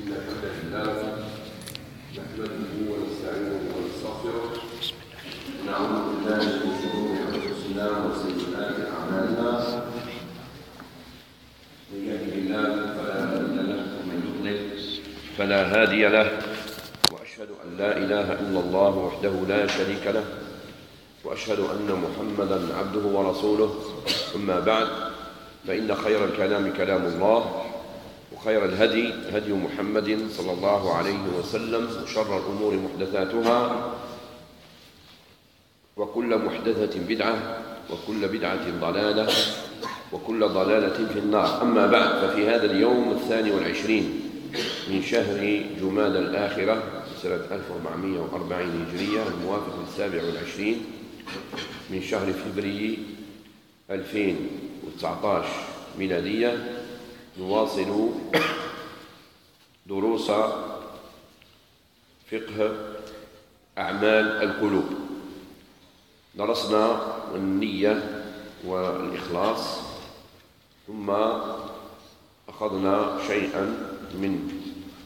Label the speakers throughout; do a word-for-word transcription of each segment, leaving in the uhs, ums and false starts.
Speaker 1: إن الحمد لله نحمده ونستعينه ونستغفره ونعوذ بالله من شرور أنفسنا وسيئات أعمالنا من يهده الله فلا مضل له ومن يضلل فلا هادي له وأشهد أن لا إله إلا الله وحده لا شريك له وأشهد أن محمدًا عبده ورسوله أما بعد فإن خير الكلام كلام الله وخير الهدي هدي محمد صلى الله عليه وسلم وشر الأمور محدثاتها وكل محدثة بدعة وكل بدعة ضلالة وكل ضلالة في النار. أما بعد ففي هذا اليوم الثاني والعشرين من شهر جمادى الآخرة سنة ألف وأربعمائة وأربعين هجرية الموافق السابع والعشرين من شهر فبراير ألفين وتسعة عشر ميلادية نواصل دروس فقه أعمال القلوب. درسنا النية والإخلاص ثم أخذنا شيئا من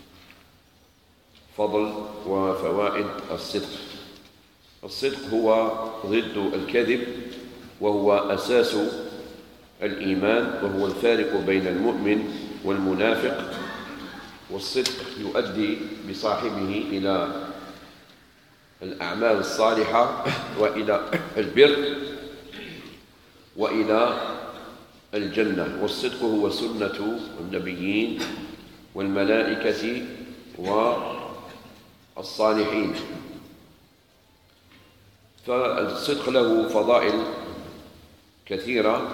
Speaker 1: فضل وفوائد الصدق. الصدق هو ضد الكذب وهو أساس الإيمان وهو الفارق بين المؤمن والمنافق، والصدق يؤدي بصاحبه إلى الأعمال الصالحة وإلى البر وإلى الجنة. والصدق هو سنة النبيين والملائكة والصالحين، فالصدق له فضائل كثيرة،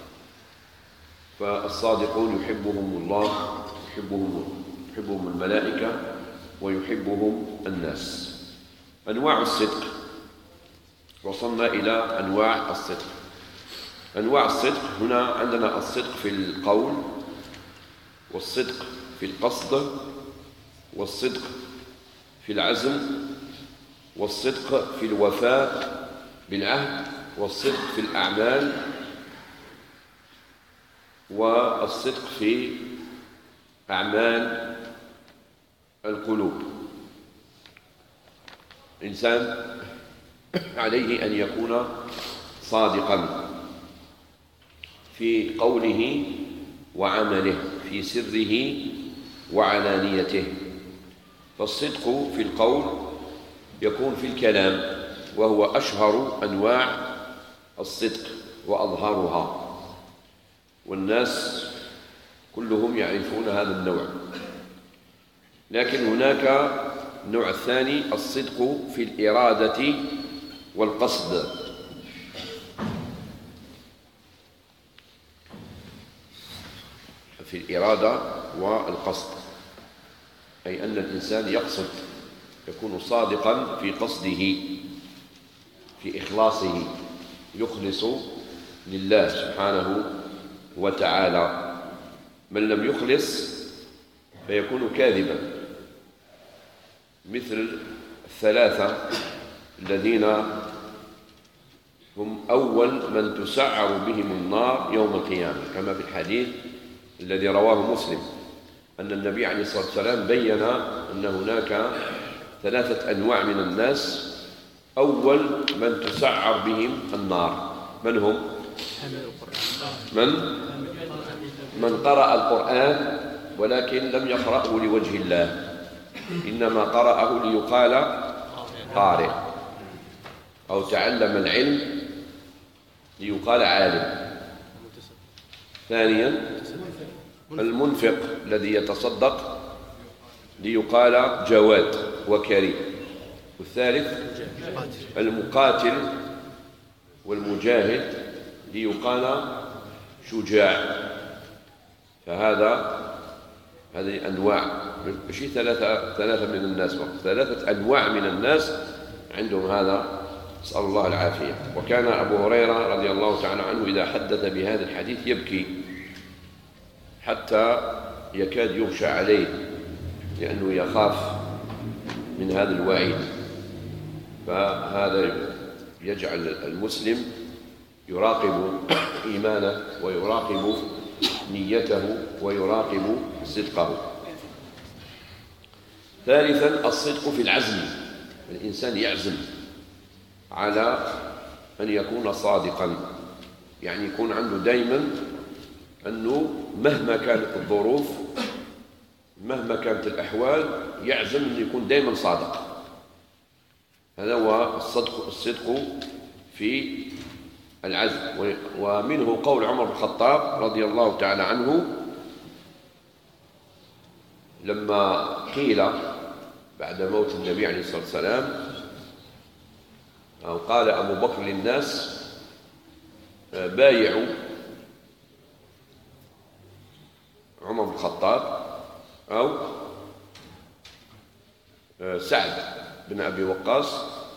Speaker 1: فالصادقون يحبهم الله يحبهم يحبهم الملائكة ويحبهم الناس. أنواع الصدق، وصلنا إلى أنواع الصدق. أنواع الصدق هنا عندنا الصدق في القول، والصدق في القصد، والصدق في العزم، والصدق في الوفاء بالعهد، والصدق في الأعمال، والصدق في أعمال القلوب. الإنسان عليه أن يكون صادقا في قوله وعمله، في سره وعلانيته. فالصدق في القول يكون في الكلام، وهو أشهر أنواع الصدق وأظهرها، والناس كلهم يعرفون هذا النوع. لكن هناك النوع الثاني الصدق في الإرادة والقصد. في الإرادة والقصد، أي أن الإنسان يقصد، يكون صادقا في قصده، في إخلاصه، يخلص لله سبحانه وتعالى. من لم يخلص فيكون كاذبا، مثل الثلاثة الذين هم أول من تسعر بهم النار يوم القيامة، كما في الحديث الذي رواه مسلم أن النبي عليه الصلاة والسلام بين أن هناك ثلاثة أنواع من الناس أول من تسعر بهم النار. من هم؟ من؟ من قرأ القرآن ولكن لم يقرأه لوجه الله، إنما قرأه ليقال قارئ، أو تعلم العلم ليقال عالم. ثانيا المنفق الذي يتصدق ليقال جواد وكريم. والثالث المقاتل والمجاهد ليقال شجاع. فهذا هذه أنواع، ماشي ثلاثة ثلاثة من الناس فقط، ثلاثة أنواع من الناس عندهم هذا، نسأل الله العافية. وكان أبو هريرة رضي الله تعالى عنه إذا حدث بهذا الحديث يبكي حتى يكاد يغشى عليه، لأنه يخاف من هذا الوعيد. فهذا يجعل المسلم يراقب إيمانه ويراقب نيته ويراقب صدقه. ثالثا الصدق في العزم، الإنسان يعزم على أن يكون صادقا، يعني يكون عنده دائما أنه مهما كانت الظروف مهما كانت الأحوال يعزم أن يكون دائما صادق. هذا هو الصدق الصدق في العزم. ومنه قول عمر بن الخطاب رضي الله تعالى عنه لما قيل بعد موت النبي عليه الصلاة والسلام أو قال أبو بكر للناس بايعوا عمر بن الخطاب أو سعد بن أبي وقاص،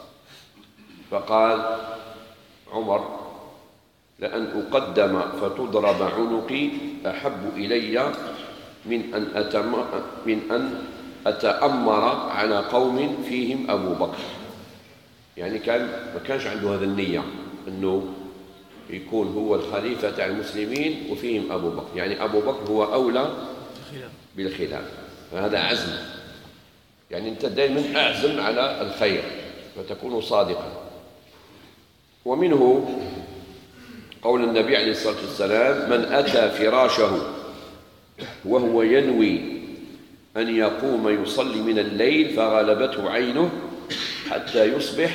Speaker 1: فقال عمر لأن أقدم فتضرب عنقي أحب إلي من أن أتم من أن أتأمر على قوم فيهم أبو بكر. يعني كان ما كانش عنده هذا النية أنه يكون هو الخليفة تاع المسلمين وفيهم أبو بكر، يعني أبو بكر هو أولى بالخلافة. فهذا عزم، يعني أنت دائما أعزم على الخير فتكون صادقا. ومنه قول النبي عليه الصلاة والسلام من أتى فراشه وهو ينوي أن يقوم يصلي من الليل فغلبته عينه حتى يصبح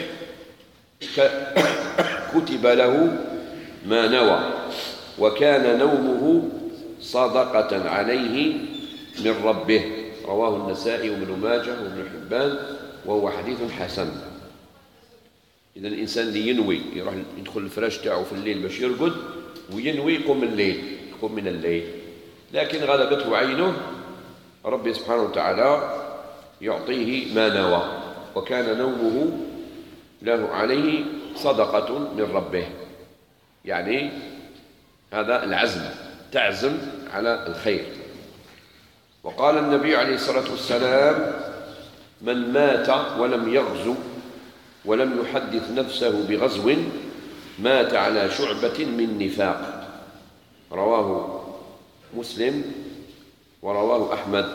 Speaker 1: كتب له ما نوى وكان نومه صدقة عليه من ربه. رواه النسائي وابن ماجه وابن حبان وهو حديث حسن. إذا الإنسان اللي ينوي يروح يدخل الفراش تاعه في الليل باش يرقد وينوي يقوم الليل يقوم من الليل، لكن غلبته عينه ربي سبحانه وتعالى يعطيه ما نوى وكان نومه له عليه صدقة من ربه. يعني هذا العزم، تعزم على الخير. وقال النبي عليه الصلاة والسلام من مات ولم يغزو ولم يحدث نفسه بغزو مات على شعبة من نفاق. رواه مسلم ورواه أحمد.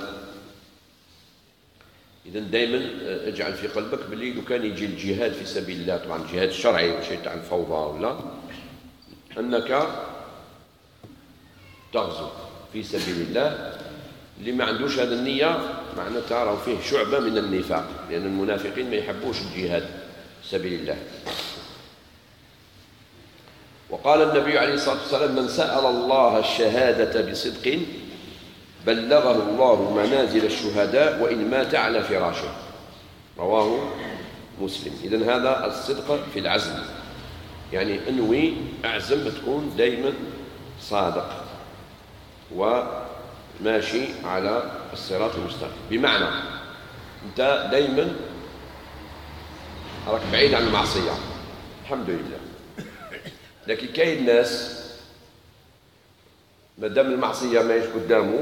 Speaker 1: إذا دائما اجعل في قلبك باللي لو كان يجي الجهاد في سبيل الله، طبعا الجهاد الشرعي ماشي تاع الفوضى ولا، أنك تغزو في سبيل الله. اللي ما عندوش هذا النية معناتها راه فيه شعبة من النفاق، لأن المنافقين ما يحبوش الجهاد في سبيل الله. وقال النبي عليه الصلاة والسلام من سأل الله الشهادة بصدق بلغه الله منازل الشهداء وإن مات على فراشه. رواه مسلم. إذن هذا الصدق في العزم، يعني انوي أعزم تكون دائما صادق وماشي على الصراط المستقيم، بمعنى أنت دائما راك بعيد عن المعصية الحمد لله، لكن كاين ناس ما دام المعصية ما يجي قدامه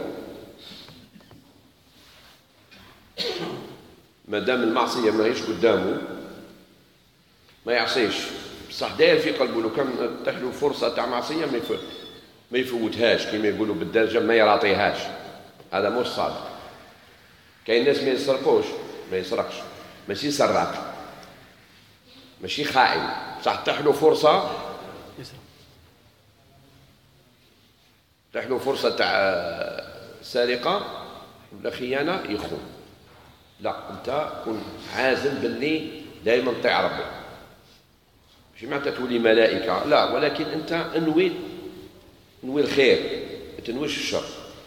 Speaker 1: ما دام المعصية ما هيش قدامه ما يعصيش، بصح داير في قلبه لو كان تحلو فرصة تاع معصية ما يفوتهاش، كما يقولوا بالدرجة ما يراطيهاش. هذا مش صادق. كاين ناس ما يسرقوش ما يسرقش، ماشي سراق ماشي خائن، بصح تحلو فرصة تحلو فرصة تاع سرقة ولا خيانة يخون. لا، أنت كن عازم باللي دائما طيع ربي، ماشي معناتها تولي ملائكة لا، ولكن أنت انوي انوي الخير ما تنويش الشر.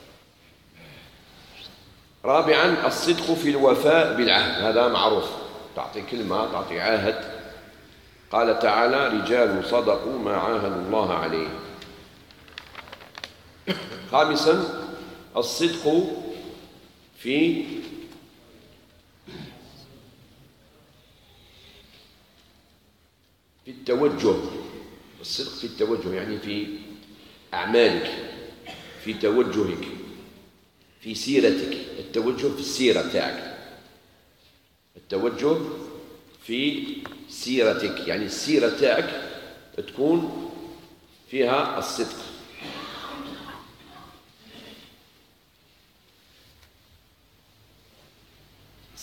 Speaker 1: رابعا الصدق في الوفاء بالعهد، هذا معروف، تعطي كلمة تعطي عهد. قال تعالى رجال صدقوا ما عاهدوا الله عليه. خامسا الصدق في في التوجه، الصدق في التوجه يعني في أعمالك، في توجهك، في سيرتك. التوجه في السيرة تاعك، التوجه في سيرتك، يعني السيرة تاعك تكون فيها الصدق.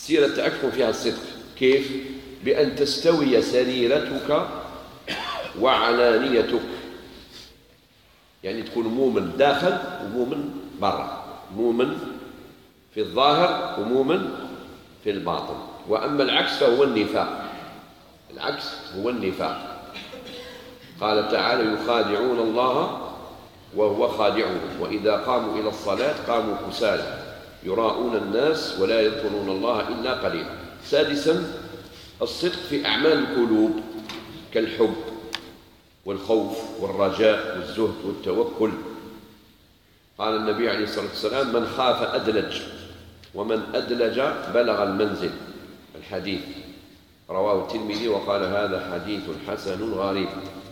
Speaker 1: السيرة تاعك تكون فيها الصدق. كيف؟ بأن تستوي سريرتك وعلانيتك، يعني تكون مؤمن داخل ومؤمن برا، مؤمن في الظاهر ومؤمن في الباطن. وأما العكس فهو النفاق، العكس هو النفاق. قال تعالى: يخادعون الله وهو خادعهم وإذا قاموا إلى الصلاة قاموا كسالى يراءون الناس ولا يذكرون الله إلا قليلا. سادسا الصدق في أعمال القلوب كالحب والخوف والرجاء والزهد والتوكل. قال النبي عليه الصلاة والسلام: من خاف أدلج ومن أدلج بلغ المنزل. الحديث رواه الترمذي وقال: هذا حديث حسن غريب.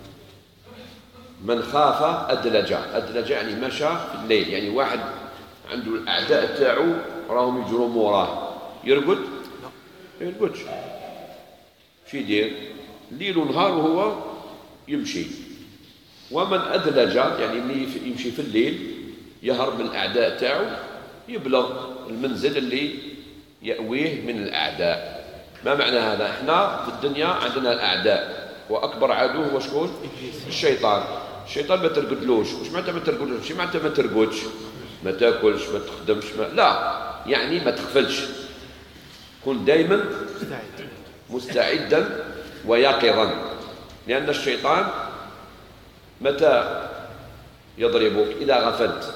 Speaker 1: من خاف أدلج، أدلج يعني مشى في الليل، يعني واحد عنده الأعداء تاعو راهم يجروا موراه، يرقد؟ ما يرقدش. شو يدير؟ ليل ونهار وهو يمشي. ومن أدلج يعني ملي يمشي في الليل يهرب من الأعداء تاعو، يبلغ المنزل اللي يأويه من الأعداء. ما معنى هذا؟ احنا في الدنيا عندنا الأعداء، وأكبر عدو هو شكون؟ الشيطان. الشيطان ما ترقدلوش. وش معناتها ما ترقدلوش؟ شو معناتها ما ترقدش؟ ما تاكلش، ما تخدمش، ما لا، يعني ما تغفلش. كن دائما مستعدا ويقظا، لأن الشيطان متى يضربك؟ إذا غفلت.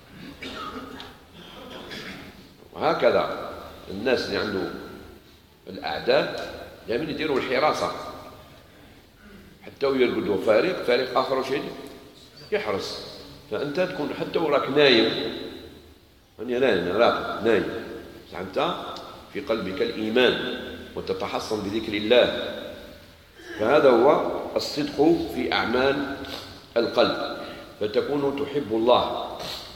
Speaker 1: وهكذا الناس اللي عنده الأعداء دائما يديروا الحراسة، حتى ويرقدوا فارق فارق آخر شيء يحرس. فأنت تكون حتى وراك نايم، أنا نايم راقد نايم، أنت في قلبك الإيمان وتتحصن بذكر الله. فهذا هو الصدق في أعمال القلب، فتكون تحب الله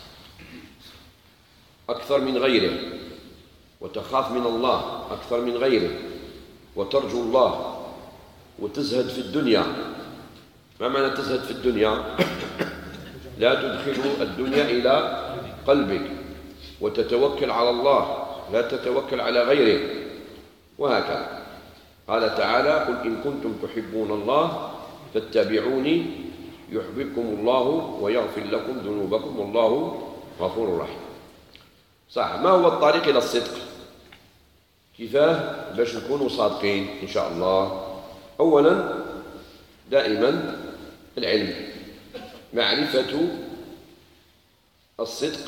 Speaker 1: أكثر من غيره، وتخاف من الله أكثر من غيره، وترجو الله، وتزهد في الدنيا. ما معنى تزهد في الدنيا؟ لا تدخل الدنيا إلى قلبك، وتتوكل على الله، لا تتوكل على غيره، وهكذا. قال تعالى: قل إن كنتم تحبون الله فاتبعوني يحببكم الله ويغفر لكم ذنوبكم والله غفور رحيم. صح. ما هو الطريق إلى الصدق؟ كيفاه باش نكونوا صادقين إن شاء الله؟ أولا دائما العلم، معرفة الصدق،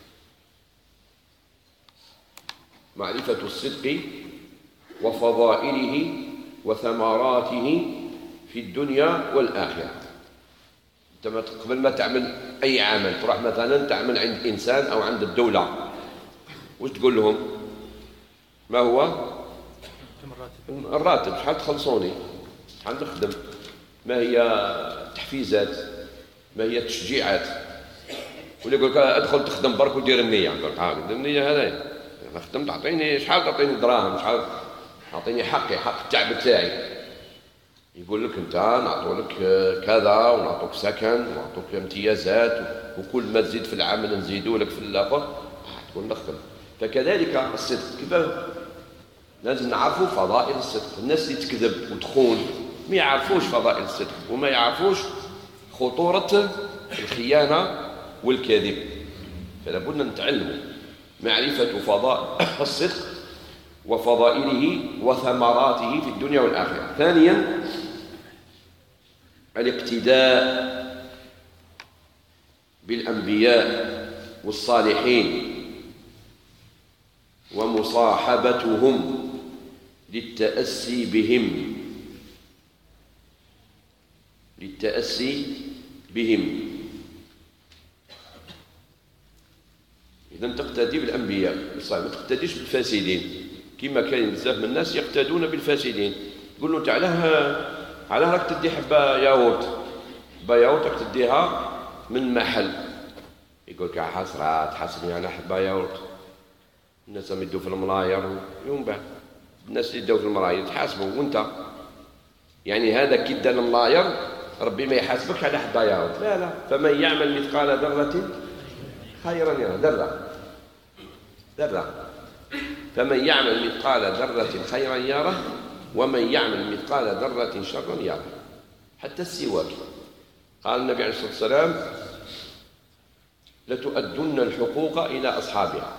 Speaker 1: معرفة الصدق وفضائله وثمراته في الدنيا والآخرة. أنت قبل ما تعمل أي عمل، تروح مثلا تعمل عند إنسان أو عند الدولة، وش تقول لهم؟ ما هو؟ الراتب، شحال تخلصوني؟ شحال نخدم؟ ما هي التحفيزات؟ ما هي التشجيعات؟ واللي يقول لك ادخل تخدم برك ودير النية، يقول لك ها النية هذايا، أنا خدمت تعطيني شحال، تعطيني دراهم، شحال تعطيني حقي، حق التعب تاعي. يقول لك أنت نعطوا لك كذا ونعطوك سكن ونعطوك امتيازات، وكل ما تزيد في العمل نزيدوا لك في الآخر، تقول نخدم. فكذلك الصدق، كيف لازم نعرفوا فضائل الصدق. الناس اللي تكذب وتخون ما يعرفوش فضائل الصدق، وما يعرفوش خطورة الخيانة والكذب. فلا بد نتعلموا معرفة فضائل الصدق وفضائله وثمراته في الدنيا والآخرة. ثانيا الاقتداء بالأنبياء والصالحين ومصاحبتهم للتأسي بهم، للتأسي بهم. إذا تقتدي بالأنبياء والصالحين، ما تقتديش بالفاسدين، كما كاين بزاف من الناس يقتدون بالفاسدين. تقول له أنت علاه علاه راك تدي حبة ياغورت، حبة ياغورت راك تديها من محل، يقول لك حسرات حسبني على حبة ياغورت. الناس اللي يدوا في الملاير يوم بعد، الناس اللي يدوا في الملاير تحاسبوا، وانت يعني هذا كي دا الملاير ربي ما يحاسبكش على حبة ياغورت، لا لا. فمن يعمل مثقال ذرة خيرا يره، ذرة ذرة. فمن يعمل مثقال ذرة خيرا يره ومن يعمل مثقال ذرة شرا يره. حتى السواك قال النبي عليه الصلاة والسلام لتؤدن الحقوق إلى أصحابها.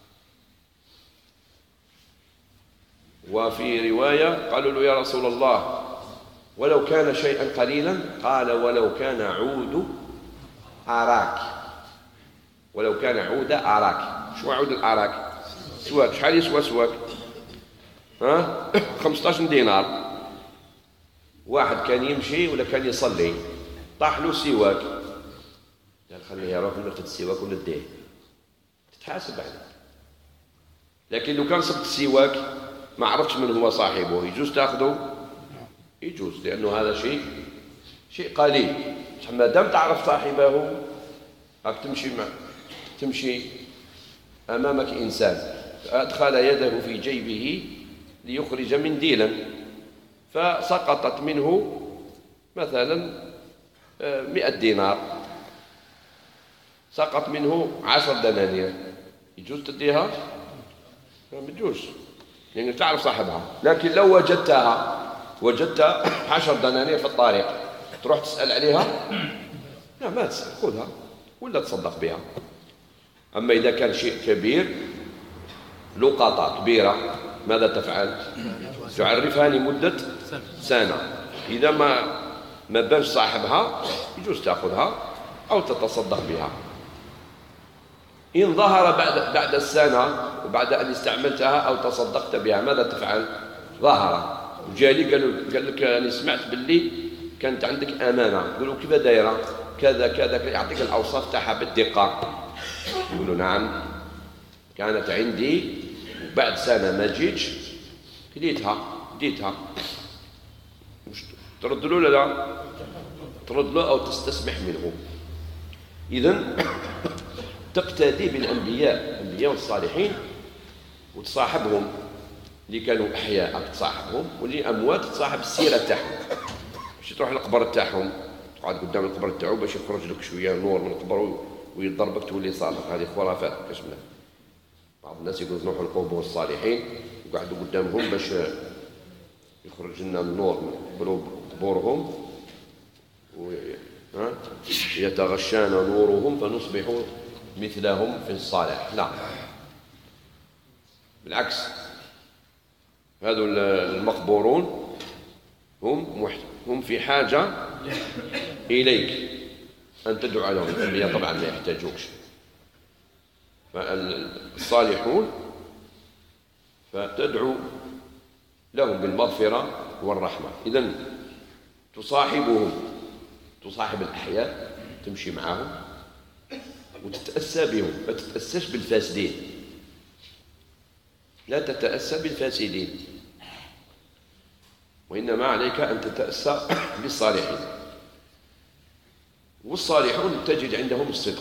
Speaker 1: وفي رواية قالوا له يا رسول الله ولو كان شيئا قليلا؟ قال ولو كان عود أراك، ولو كان عود أراك. شو عود الأراك؟ سواك. شحال يسوى سواك؟ ها؟ خمسة عشر دينار. واحد كان يمشي ولا كان يصلي طاح له سواك، قال خليه يروح ناخذ السواك ونديه، تتحاسب عليه. لكن لو كان صبت السواك ما عرفتش من هو صاحبه، يجوز تاخذه؟ يجوز، لأنه هذا شيء شيء قليل. ما دام تعرف صاحبه راك تمشي مع تمشي أمامك إنسان أدخل يده في جيبه ليخرج منديلا فسقطت منه مثلا مئة دينار، سقط منه عشر دنانير، يجوز تديها؟ ما يجوز لأنك تعرف صاحبها. لكن لو وجدتها وجدت عشر دنانير في الطريق تروح تسأل عليها؟ لا ما تسأل، خذها ولا تصدق بها. أما إذا كان شيء كبير لقطة كبيرة ماذا تفعل؟ تعرفها لمدة سنة. إذا ما ما بانش صاحبها يجوز تأخذها أو تتصدق بها. إن ظهر بعد بعد السنة وبعد أن استعملتها أو تصدقت بها ماذا تفعل؟ ظهر وجالي قال قال لك أنا سمعت باللي كانت عندك أمانة، قولوا كيف دايرة؟ كذا كذا، يعطيك الأوصاف تاعها بالدقة. يقولوا نعم كانت عندي وبعد سنة ما جيتش كليتها ديتها. ترد له ولا لا؟ ترد له أو تستسمح منه. إذن تقتدي بالأنبياء الأنبياء والصالحين وتصاحبهم، اللي كانوا أحياء تصاحبهم واللي أموات تصاحب السيرة تاعهم. مش تروح للقبر تاعهم تقعد قدام القبر تاعو باش يخرج لك شوية نور من القبر ويضربك تولي صادق. هذه خرافات كشفنا. بعض الناس يقولوا نروحوا للقبور الصالحين وقعدوا قدامهم باش يخرج لنا النور من قبورهم ويتغشانا نورهم فنصبح مثلهم في الصالح. لا بالعكس، هذو المقبورون هم هم في حاجة إليك أن تدعو لهم. الأنبياء طبعا ما يحتاجوكش، فالصالحون فتدعو لهم بالمغفرة والرحمة. إذن تصاحبهم، تصاحب الأحياء، تمشي معهم وتتأسى بهم، ما تتأساش بالفاسدين، لا تتأسى بالفاسدين، وإنما عليك أن تتأسى بالصالحين. والصالحون تجد عندهم الصدق.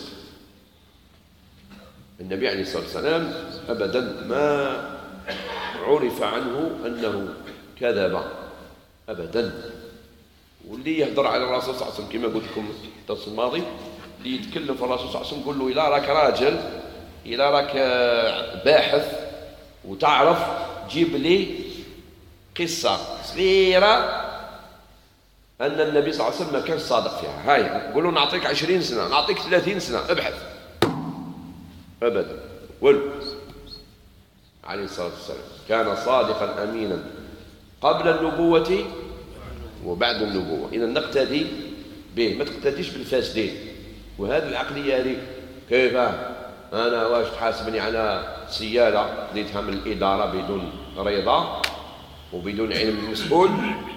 Speaker 1: النبي عليه الصلاة والسلام أبدا ما عرف عنه أنه كذب أبدا. واللي يهضر على الرسول صلى الله عليه وسلم كما قلت لكم الدرس الماضي، اللي يتكلم في الرسول صلى الله عليه وسلم قل له إلا راك راجل، إلا راك باحث وتعرف جيب لي قصة صغيرة أن النبي صلى الله عليه وسلم ما كان صادق فيها. هاي قول له نعطيك عشرين سنة، نعطيك ثلاثين سنة، ابحث. أبدا. ولو عليه الصلاة والسلام كان صادقا أمينا قبل النبوة وبعد النبوة. إذا نقتدي به، ما تقتديش بالفاسدين. وهذه العقلية هذه كيف أنا واش تحاسبني على سيارة ديتها من الإدارة بدون رضا وبدون علم المسؤول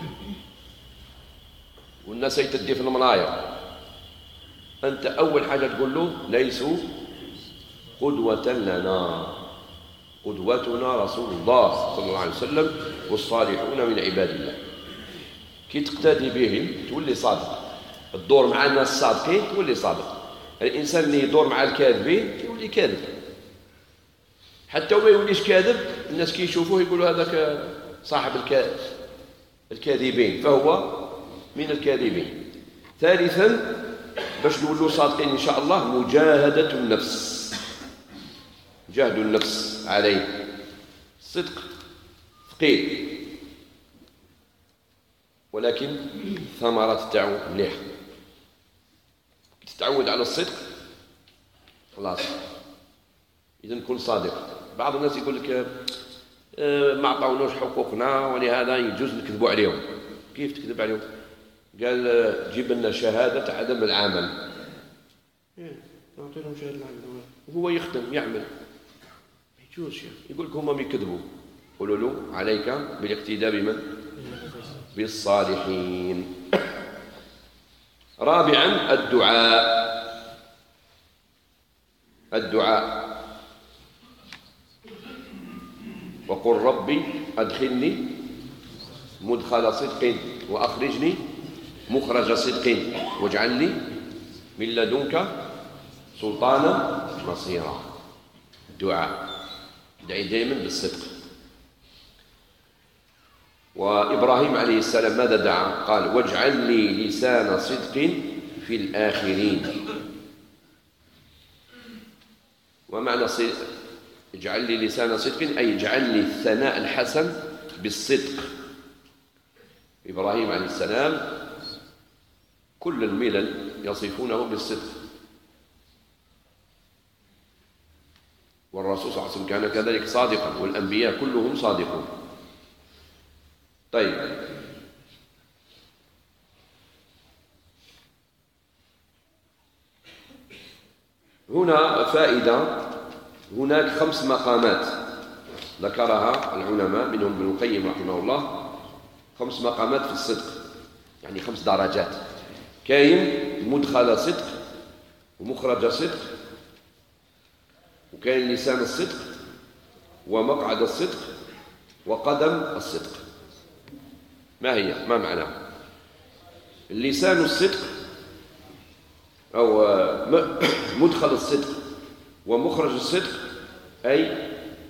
Speaker 1: والناس يتدي في المناير؟ أنت أول حاجة تقول له ليسوا قدوة لنا، قدوتنا رسول الله صلى الله عليه وسلم والصالحون من عباد الله. كي تقتدي بهم تولي صادق، الدور مع الناس الصادقين تولي صادق. الإنسان اللي يدور مع الكاذبين يولي كاذب، حتى وما يوليش كاذب الناس كي يشوفوه يقولوا هذاك صاحب الكاذبين، فهو من الكاذبين. ثالثا باش نولوا صادقين إن شاء الله مجاهدة النفس، جاهدوا النفس عليه الصدق ثقيل، ولكن الثمرات تاعو مليحة. تتعود على الصدق خلاص، إذا كن صادق. بعض الناس يقول لك آه ما عطاوناش حقوقنا ولهذا يجوز نكذبوا عليهم. كيف تكذب عليهم؟ قال آه جيب لنا شهادة عدم العمل. نعطي لهم شهادة العمل وهو يخدم يعمل، ما يجوز. يقول لك هما يكذبوا، قولوا له عليك بالاقتداء بمن؟ بالصالحين. رابعا الدعاء. الدعاء وقل ربي أدخلني مدخل صدق وأخرجني مخرج صدق واجعل لي من لدنك سلطانا نصيرا. الدعاء دعي دائما بالصدق. وإبراهيم عليه السلام ماذا دعا؟ قال واجعل لي لسان صدق في الآخرين. ومعنى اجعل لي لسان صدق أي اجعل لي الثناء الحسن بالصدق. إبراهيم عليه السلام كل الملل يصفونه بالصدق، والرسول صلى الله عليه وسلم كان كذلك صادقا، والأنبياء كلهم صادقون. طيب، هنا فائدة. هناك خمس مقامات ذكرها العلماء منهم ابن القيم رحمه الله، خمس مقامات في الصدق، يعني خمس درجات. كاين مدخل صدق ومخرج صدق، وكاين لسان الصدق ومقعد الصدق وقدم الصدق. ما هي؟ ما معنى اللسان الصدق أو مدخل الصدق ومخرج الصدق؟ أي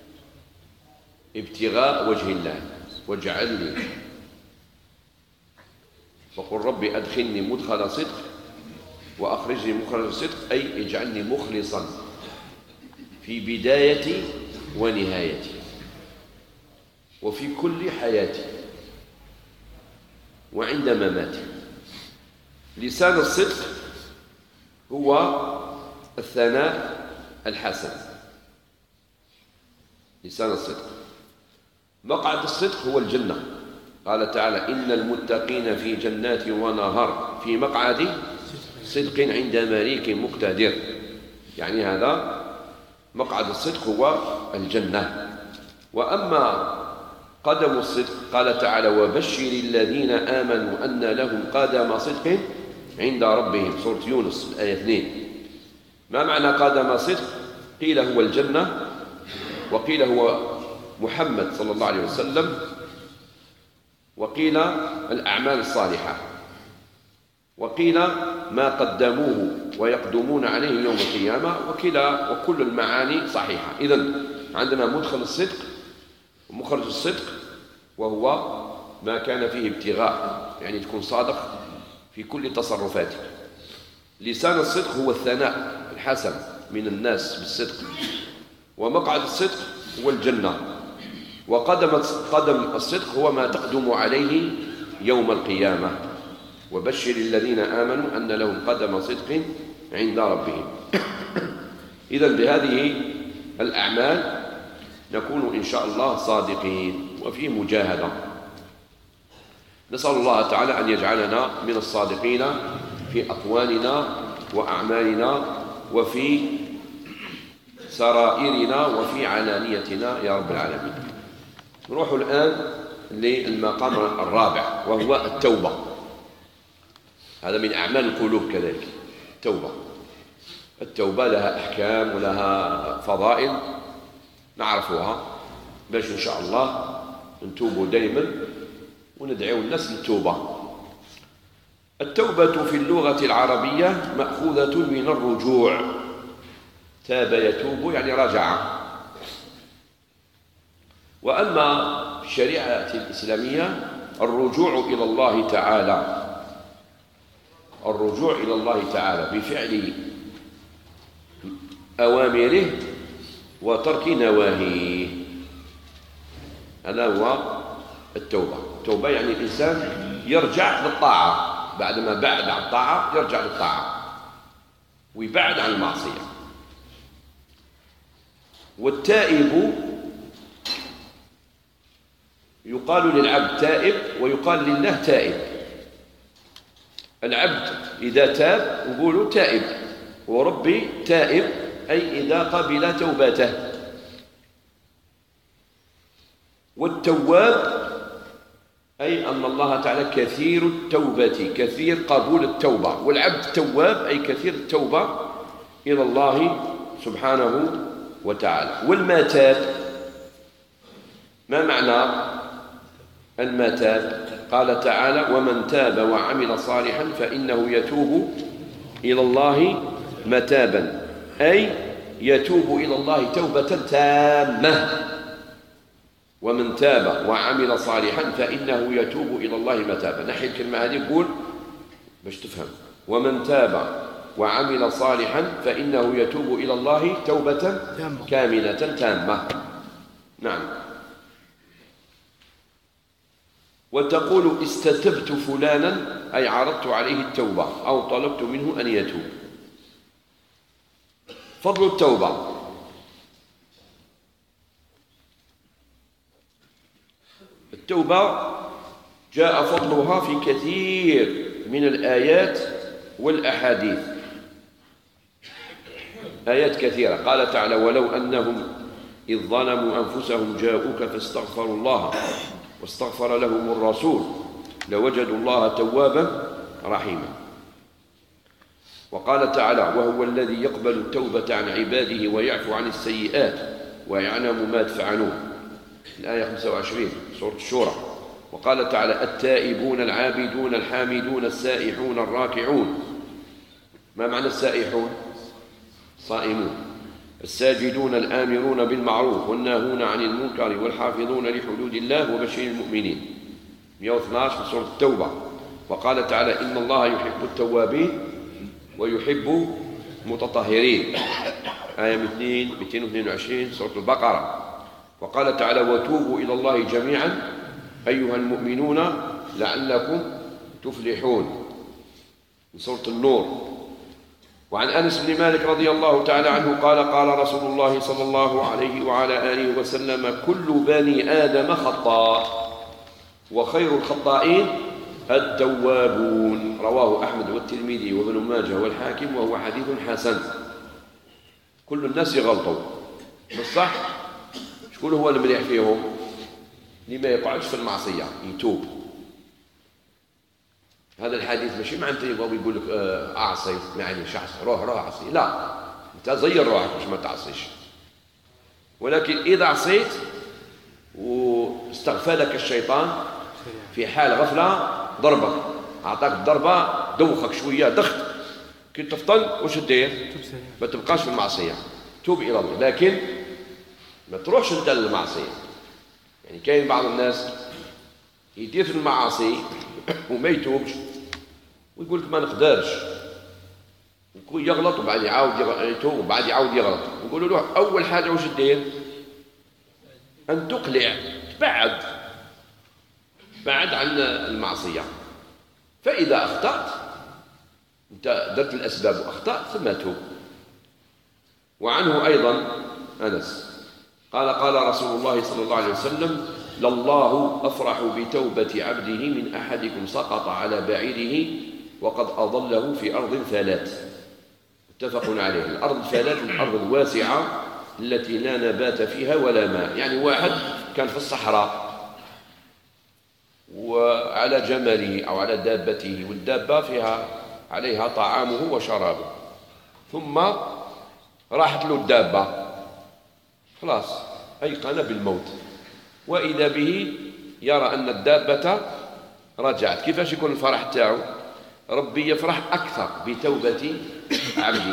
Speaker 1: ابتغاء وجه الله، واجعل لي وقل ربي أدخلني مدخل صدق وأخرجني مخرج صدق، أي اجعلني مخلصا في بدايتي ونهايتي وفي كل حياتي وعند مماتي. لسان الصدق هو الثناء الحسن، لسان الصدق. مقعد الصدق هو الجنة. قال تعالى إن المتقين في جنات ونهر في مقعد صدق عند مليك مقتدر، يعني هذا مقعد الصدق هو الجنة. وأما قدم الصدق قال تعالى وبشر الذين آمنوا أن لهم قدم صدق عند ربهم، سورة يونس الآية اثنين. ما معنى قدم صدق؟ قيل هو الجنة، وقيل هو محمد صلى الله عليه وسلم، وقيل الأعمال الصالحة، وقيل ما قدموه ويقدمون عليه يوم القيامة، وكلا وكل المعاني صحيحة. إذن عندنا مدخل الصدق ومخرج الصدق، وهو ما كان فيه ابتغاء، يعني تكون صادق في كل تصرفاتك. لسان الصدق هو الثناء الحسن من الناس بالصدق، ومقعد الصدق هو الجنة، وقدم قدم الصدق هو ما تقدم عليه يوم القيامة. وبشر الذين آمنوا أن لهم قدم صدق عند ربهم. إذن بهذه الأعمال نكون إن شاء الله صادقين وفي مجاهدة. نسأل الله تعالى أن يجعلنا من الصادقين في أقوالنا وأعمالنا وفي سرائرنا وفي علانيتنا يا رب العالمين. نروح الآن للمقام الرابع وهو التوبة. هذا من أعمال القلوب كذلك. التوبة التوبة لها أحكام ولها فضائل نعرفها، باش إن شاء الله نتوبوا دائما وندعو الناس للتوبة. التوبة في اللغة العربية مأخوذة من الرجوع. تاب يتوب يعني رجع. وأما الشريعة الإسلامية الرجوع إلى الله تعالى، الرجوع إلى الله تعالى بفعل أوامره وترك نواهيه. هذا هو التوبة. التوبة يعني الإنسان يرجع للطاعة بعدما بعد عن الطاعة، يرجع للطاعة ويبعد عن المعصية. والتائب يقال للعبد تائب ويقال لله تائب. العبد إذا تاب نقول تائب، وربي تائب أي إذا قبل توبته. والتواب أي أن الله تعالى كثير التوبة، كثير قبول التوبة، والعبد تواب أي كثير التوبة إلى الله سبحانه وتعالى. والماتاب، ما معنى الماتاب؟ قال تعالى: ومن تاب وعمل صالحا فإنه يتوب إلى الله متابا، أي يتوب إلى الله توبة تامة. ومن تاب وعمل صالحا فإنه يتوب إلى الله متابا. نحي الكلمة هذه يقول باش تفهم: ومن تاب وعمل صالحا فإنه يتوب إلى الله توبة كاملة تامة. نعم. وتقول: استتبت فلانا أي عرضت عليه التوبة أو طلبت منه أن يتوب. فضل التوبة: التوبة جاء فضلها في كثير من الآيات والأحاديث، آيات كثيرة. قال تعالى: ولو أنهم إذ ظلموا أنفسهم جاءوك فاستغفروا الله واستغفر لهم الرسول لوجدوا الله توابا رحيما. وقال تعالى: وهو الذي يقبل التوبة عن عباده ويعفو عن السيئات ويعلم ما تفعلون، الآية خمسة وعشرين سورة الشورى. وقال تعالى: التائبون العابدون الحامدون السائحون الراكعون. ما معنى السائحون؟ صائمون. الساجدون الآمرون بالمعروف والناهون عن المنكر والحافظون لحدود الله وبشر المؤمنين. مئة واثني عشر في سورة التوبة. وقال تعالى: إن الله يحب التوابين ويحب المتطهرين، آية مئتين واثنين وعشرين سورة البقرة. وقال تعالى: وتوبوا إلى الله جميعا أيها المؤمنون لعلكم تفلحون، من سورة النور. وعن أنس بن مالك رضي الله تعالى عنه قال: قال رسول الله صلى الله عليه وعلى آله وسلم: كل بني آدم خطاء وخير الخطائين التوابون. رواه أحمد والترمذي وابن ماجه والحاكم وهو حديث حسن. كل الناس يغلطوا، بالصح شكون هو المليح فيهم؟ اللي ما يقعدش في المعصية يتوب. هذا الحديث ماشي معناته يقول لك أعصي معليش أعصي روح روح أعصي، لا، أنت زير روحك باش ما تعصيش. ولكن إذا عصيت واستغفى لك الشيطان في حال غفلة ضربك، أعطاك ضربة دوخك شوية دخت، كي تفطن واش دير؟ ما تبقاش في المعصية، توب إلى الله، لكن ما تروحش انت للمعصية. يعني كاين بعض الناس يدير في المعاصي وما يتوبش ويقول لك ما نقدرش، ويكون يغلط وبعد يعاود يتوب وبعد يعاود يغلط. نقولوا له أول حاجة واش دير؟ أن تقلع، تبعد بعد عن المعصية. فإذا أخطأت أنت درت الأسباب وأخطأت ثم توب. وعنه أيضا أنس قال: قال رسول الله صلى الله عليه وسلم: لله أفرح بتوبة عبده من أحدكم سقط على بعيره وقد أضله في أرض ثلاث. متفق عليه. الأرض ثلاث الأرض الواسعة التي لا نبات فيها ولا ماء. يعني واحد كان في الصحراء وعلى جمله أو على دابته، والدابة فيها عليها طعامه وشرابه، ثم راحت له الدابة، خلاص أيقن بالموت، وإذا به يرى أن الدابة رجعت. كيفاش يكون الفرح تاعو؟ ربي يفرح أكثر بتوبة عبده.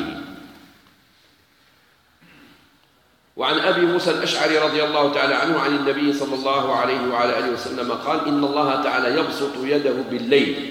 Speaker 1: وعن أبي موسى الأشعري رضي الله تعالى عنه عن النبي صلى الله عليه وعلى آله وسلم قال: إن الله تعالى يبسط يده بالليل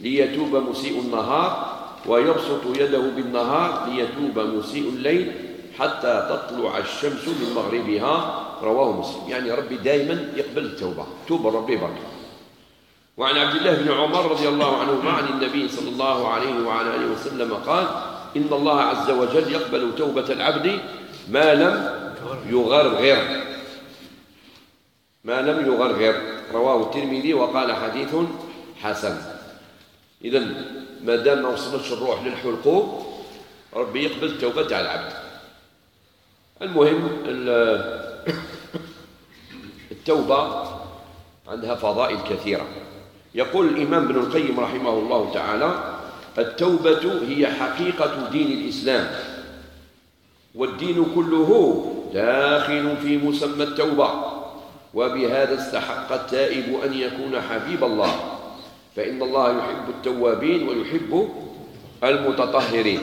Speaker 1: ليتوب مسيء النهار، ويبسط يده بالنهار ليتوب مسيء الليل، حتى تطلع الشمس من مغربها، رواه مسلم. يعني ربي دائما يقبل التوبة، توب ربي بركة. وعن عبد الله بن عمر رضي الله عنهما عن النبي صلى الله عليه وعلى آله وسلم قال: إن الله عز وجل يقبل توبة العبد ما لم يغرغر ما لم يغرغر، رواه الترمذي وقال حديث حسن. إذن ما دام ما وصلتش الروح للحلقوم ربي يقبل توبة على العبد. المهم التوبة عندها فضائل كثيرة. يقول الإمام ابن القيم رحمه الله تعالى: التوبة هي حقيقة دين الإسلام، والدين كله داخل في مسمى التوبة، وبهذا استحق التائب أن يكون حبيب الله، فإن الله يحب التوابين ويحب المتطهرين.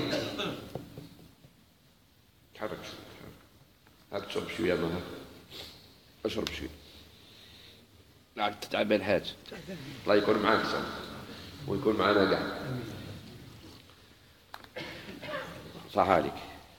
Speaker 1: تحرك شوي، هاك تشرب شوية ما هاك، اشرب شوي. لا تتعب الحاج، الله يكون معاك سام ويكون معنا قاعد. صح عليك.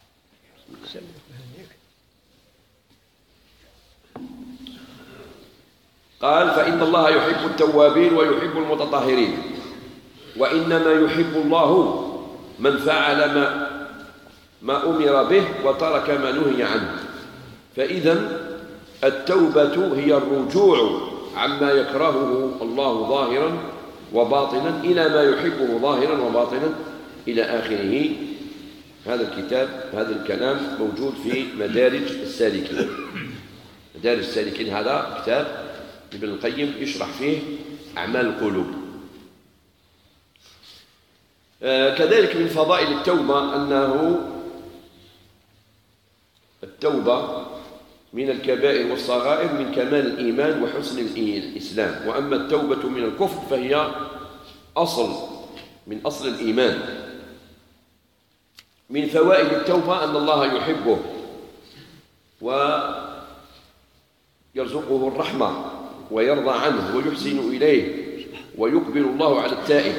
Speaker 1: قال: فإن الله يحب التوابين ويحب المتطهرين، وإنما يحب الله من فعل ما ما أمر به وترك ما نهي عنه. فإذا التوبة هي الرجوع عما يكرهه الله ظاهرا وباطنا إلى ما يحبه ظاهرا وباطنا إلى آخره. هذا الكتاب هذا الكلام موجود في مدارج السالكين. مدارج السالكين هذا كتاب ابن القيم يشرح فيه أعمال القلوب. آه كذلك من فضائل التوبة أنه التوبة من الكبائر والصغائر من كمال الإيمان وحسن الإسلام. وأما التوبة من الكفر فهي أصل من أصل الإيمان. من فوائد التوبة أن الله يحبه ويرزقه الرحمة ويرضى عنه ويحسن إليه ويقبل الله على التائب.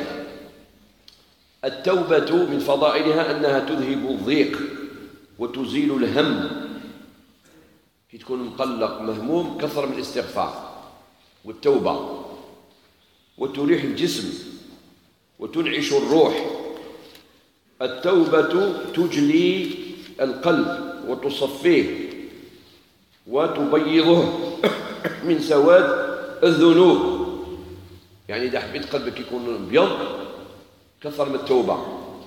Speaker 1: التوبة من فضائلها أنها تذهب الضيق وتزيل الهم. كي تكون مقلق مهموم كثر من الاستغفار والتوبة، وتريح الجسم وتنعش الروح. التوبة تجلي القلب وتصفيه وتبيضه من سواد الذنوب. يعني إذا حبيت قلبك يكون أبيض كثر من التوبة.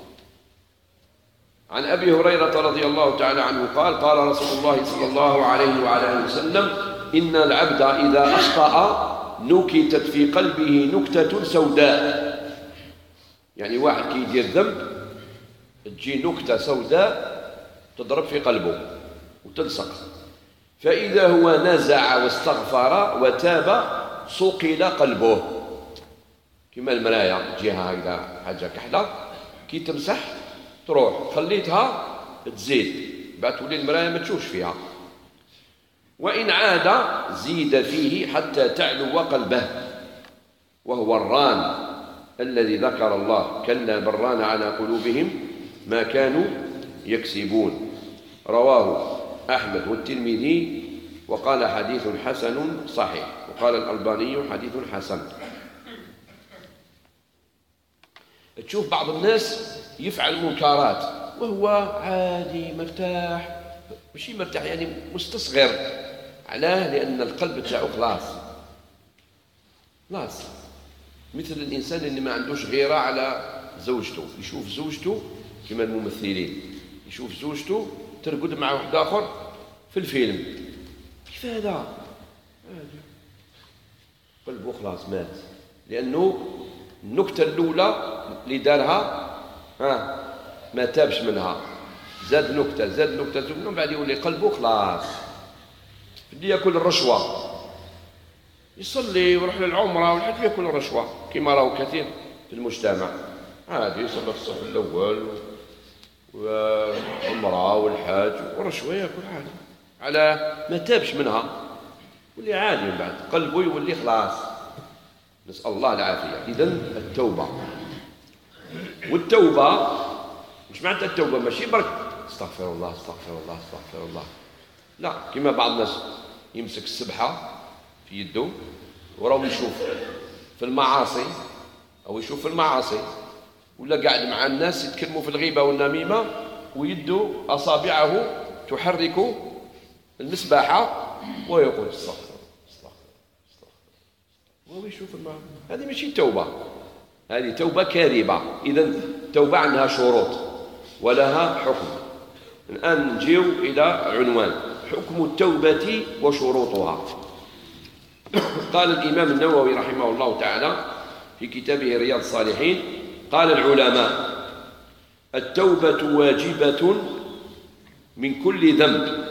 Speaker 1: عن أبي هريرة رضي الله تعالى عنه قال: قال رسول الله صلى الله عليه وعلى آله وسلم: إن العبد إذا أخطأ نكتت في قلبه نكتة سوداء. يعني واحد كي يدير ذنب تجي نكتة سوداء تضرب في قلبه وتلصق، فإذا هو نزع واستغفر وتاب صقل قلبه. كما المرايا تجيها هكذا حاجة كحلة كي تمسح تروح، خليتها تزيد بعد تولي المرايا ما تشوفش فيها. وإن عاد زيد فيه حتى تعلو قلبه، وهو الران الذي ذكر الله: كلا بل ران على قلوبهم ما كانوا يكسبون. رواه أحمد والترمذي وقال حديث حسن صحيح، وقال الألباني حديث حسن. تشوف بعض الناس يفعل منكرات وهو عادي مرتاح، ماشي مرتاح يعني مستصغر. علاه؟ لأن القلب تاعو خلاص خلاص مثل الإنسان اللي ما عندوش غيرة على زوجته. يشوف زوجته كما الممثلين، يشوف زوجته ترقد مع واحد آخر في الفيلم. كيف هذا؟ قلبه خلاص مات، لأنه النكتة الأولى اللي دارها ها ما تابش منها، زاد نكتة زاد نكتة زاد، من بعد يولي قلبه خلاص. بدي ياكل الرشوة، يصلي ويروح للعمرة والحج ياكل الرشوة كما راهو كثير في المجتمع. عادي يصلي في الصف الأول والعمرة والحج والرشوة ياكل عادي، على ما تابش منها واللي عادي من بعد قلبه يولي خلاص. نسأل الله العافية. إذن التوبة، والتوبة مش معناتها التوبة ماشي برك استغفر الله استغفر الله استغفر الله. لا، كما بعض الناس يمسك السبحة في يده وراه يشوف في المعاصي أو يشوف في المعاصي، ولا قاعد مع الناس يتكلموا في الغيبة والنميمة ويده أصابعه تحرك المسبحة ويقول استغفر استغفر استغفر وهو يشوف المعاصي. هذه ماشي توبة، هذه توبة كاذبة. إذا توبة عندها شروط ولها حكم. الآن نجيو إلى عنوان حكم التوبة وشروطها. قال الإمام النووي رحمه الله تعالى في كتابه رياض الصالحين: قال العلماء: التوبة واجبة من كل ذنب،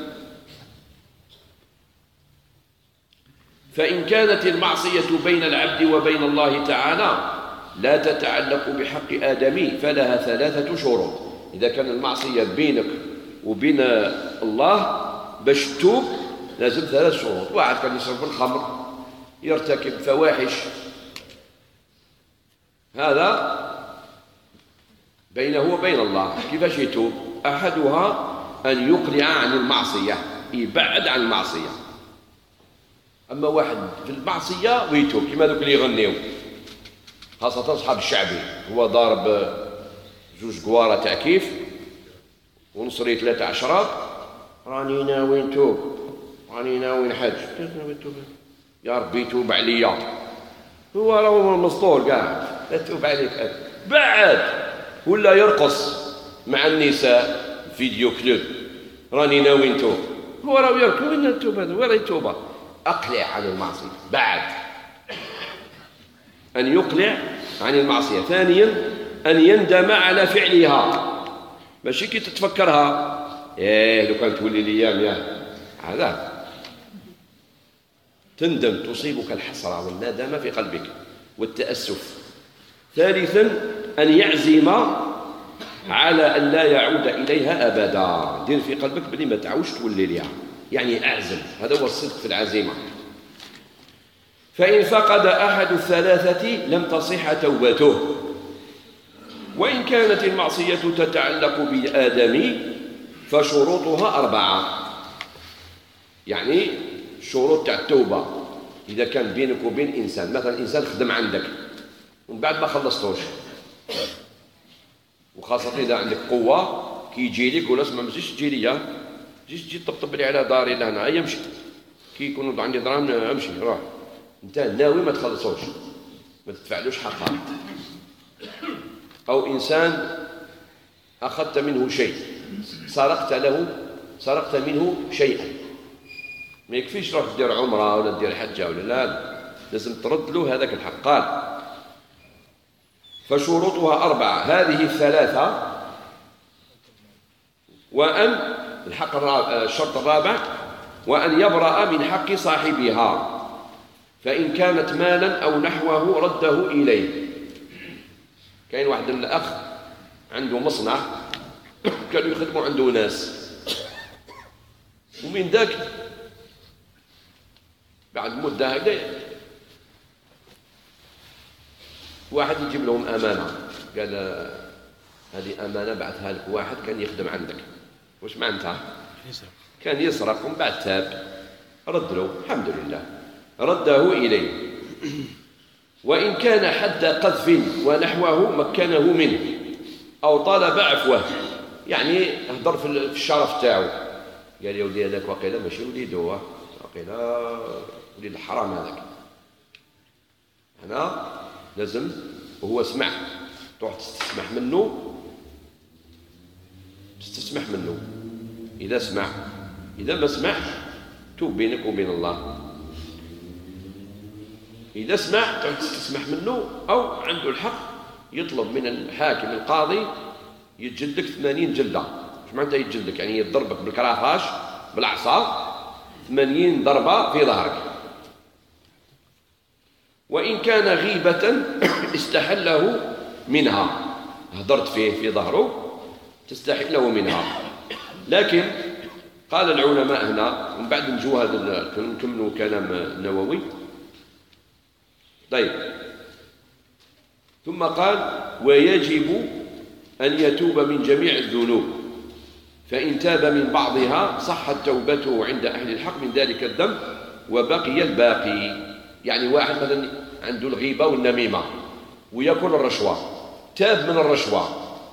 Speaker 1: فإن كانت المعصية بين العبد وبين الله تعالى لا تتعلق بحق آدمي فلها ثلاثة شروط. إذا كان المعصية بينك وبين الله باش تتوب لازم ثلاث شروط. واحد كان يشرب الخمر، يرتكب فواحش، هذا بينه وبين الله، كيفاش يتوب؟ أحدها أن يقلع عن المعصية، يبعد عن المعصية. أما واحد في المعصية ويتوب كما ذوك اللي يغنيو، خاصة أصحاب الشعبي، هو ضارب جوج قوارة تاع كيف ونصري ثلاثة عشرات، راني ناوي نتوب، راني ناوي نحج. كيف ناوي نتوب؟ يا ربي توب عليا. هو راه مسطول قاعد، لا توب عليك بعد. ولا يرقص مع النساء فيديو كليب، راني ناوي نتوب. هو راه يركض، وين التوب هذا؟ وين التوبة؟ أقلع عن المعصية بعد، أن يقلع عن المعصية. ثانيا أن يندم على فعلها، ماشي كي تتفكرها إيه لو كانت تولي الأيام يا هذا، تندم، تصيبك الحسرة والندامة في قلبك والتأسف. ثالثا أن يعزم على أن لا يعود إليها أبدا، دير في قلبك بلي ما تعاوش تولي ليها، يعني أعزم، هذا هو الصدق في العزيمة. فإن فقد أحد الثلاثة لم تصح توبته. وإن كانت المعصية تتعلق بآدمي فشروطها أربعة. يعني شروط تاع التوبة إذا كان بينك وبين إنسان، مثلا إنسان خدم عندك ومن بعد ما خلصتوش، وخاصة إذا عندك قوة كي يجي لك ولا اسمع ما تجيش تجي لي، تجي تجي تطبطب لي على داري لهنا، أي امشي كي يكون عندي دراهم امشي روح، أنت ناوي ما تخلصوش، ما تدفعلوش حقها. أو إنسان أخذت منه شيء، سرقت له سرقت منه شيئا، ما يكفيش تروح تدير عمرة ولا تدير حجة ولا لا، لازم ترد له هذاك الحق. قال: فشروطها أربعة، هذه الثلاثة. وأن الحق الرابع، الشرط الرابع: وأن يبرأ من حق صاحبها، فإن كانت مالا أو نحوه رده إليه. كاين واحد الأخ عنده مصنع كانوا يخدموا عنده ناس، ومن ذاك بعد مدة هكذا واحد يجيب لهم أمانة، قال هذه أمانة بعثها لك واحد كان يخدم عندك. واش معناتها؟ كان يسرق ومن بعد تاب، رد له، الحمد لله رده إليه. وإن كان حد قذف ونحوه مكنه منه أو طالب عفوه، يعني هضر في الشرف تاعو، قال يا ولدي هذاك واقيلا ماشي وليدو، واقيلا وليد الحرام هذاك، هنا لازم وهو سمع تروح تستسمح منه، تستسمح منه إذا سمع. إذا ما سمعش توب بينك وبين الله. إذا سمع تعود تستسمح منه، أو عنده الحق يطلب من الحاكم القاضي يتجلدك ثمانين جلدة. ايش معناتها يتجلدك؟ يعني يضربك بالكرافاش بالعصا ثمانين ضربة في ظهرك. وإن كان غيبة استحله منها، هدرت فيه في ظهره تستحله منها. لكن قال العلماء هنا، ومن بعد نجو هذا نكملوا كلام النووي. طيب، ثم قال: ويجب أن يتوب من جميع الذنوب، فإن تاب من بعضها صحت توبته عند أهل الحق من ذلك الذنب وبقي الباقي. يعني واحد مثلا عنده الغيبة والنميمة ويأكل الرشوة، تاب من الرشوة،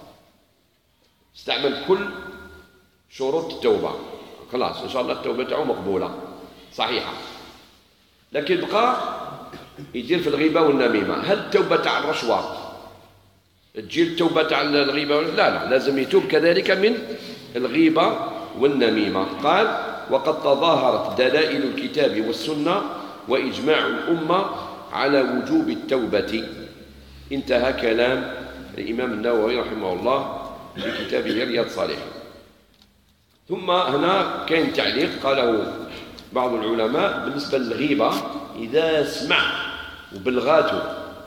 Speaker 1: استعمل كل شروط التوبة، خلاص إن شاء الله التوبة تاعو مقبولة صحيحة، لكن بقى يدير في الغيبة والنميمة. هل التوبة تاع الرشوة تجي التوبة تاع الغيبة؟ لا لا، لازم يتوب كذلك من الغيبة والنميمة. قال: وقد تظاهرت دلائل الكتاب والسنة وإجماع الأمة على وجوب التوبة. انتهى كلام الإمام النووي رحمه الله في كتابه رياض الصالحين. ثم هنا كاين تعليق قاله بعض العلماء بالنسبة للغيبة: إذا سمع وبلغاته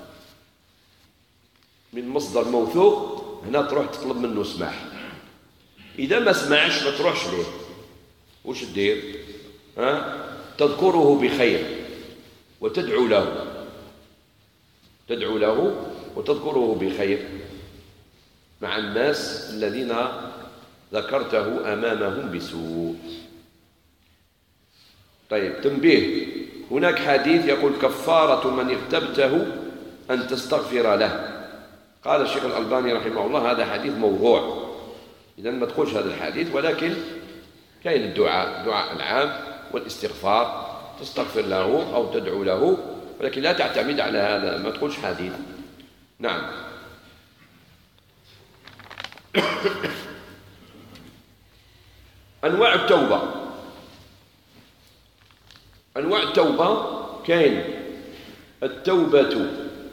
Speaker 1: من مصدر موثوق هنا تروح تطلب منه سماح. إذا ما سمعش ما تروحش ليه، وش تدير؟ ها؟ تذكره بخير وتدعو له، تدعو له وتذكره بخير مع الناس الذين ذكرته أمامهم بسوء. طيب، تنبيه: هناك حديث يقول: كفارة من اغتبته أن تستغفر له. قال الشيخ الألباني رحمه الله: هذا حديث موضوع، إذا ما تقولش هذا الحديث، ولكن كاين الدعاء، الدعاء العام والاستغفار، تستغفر له أو تدعو له، ولكن لا تعتمد على هذا، ما تقولش حديث. نعم. أنواع التوبة. أنواع التوبة كاين التوبة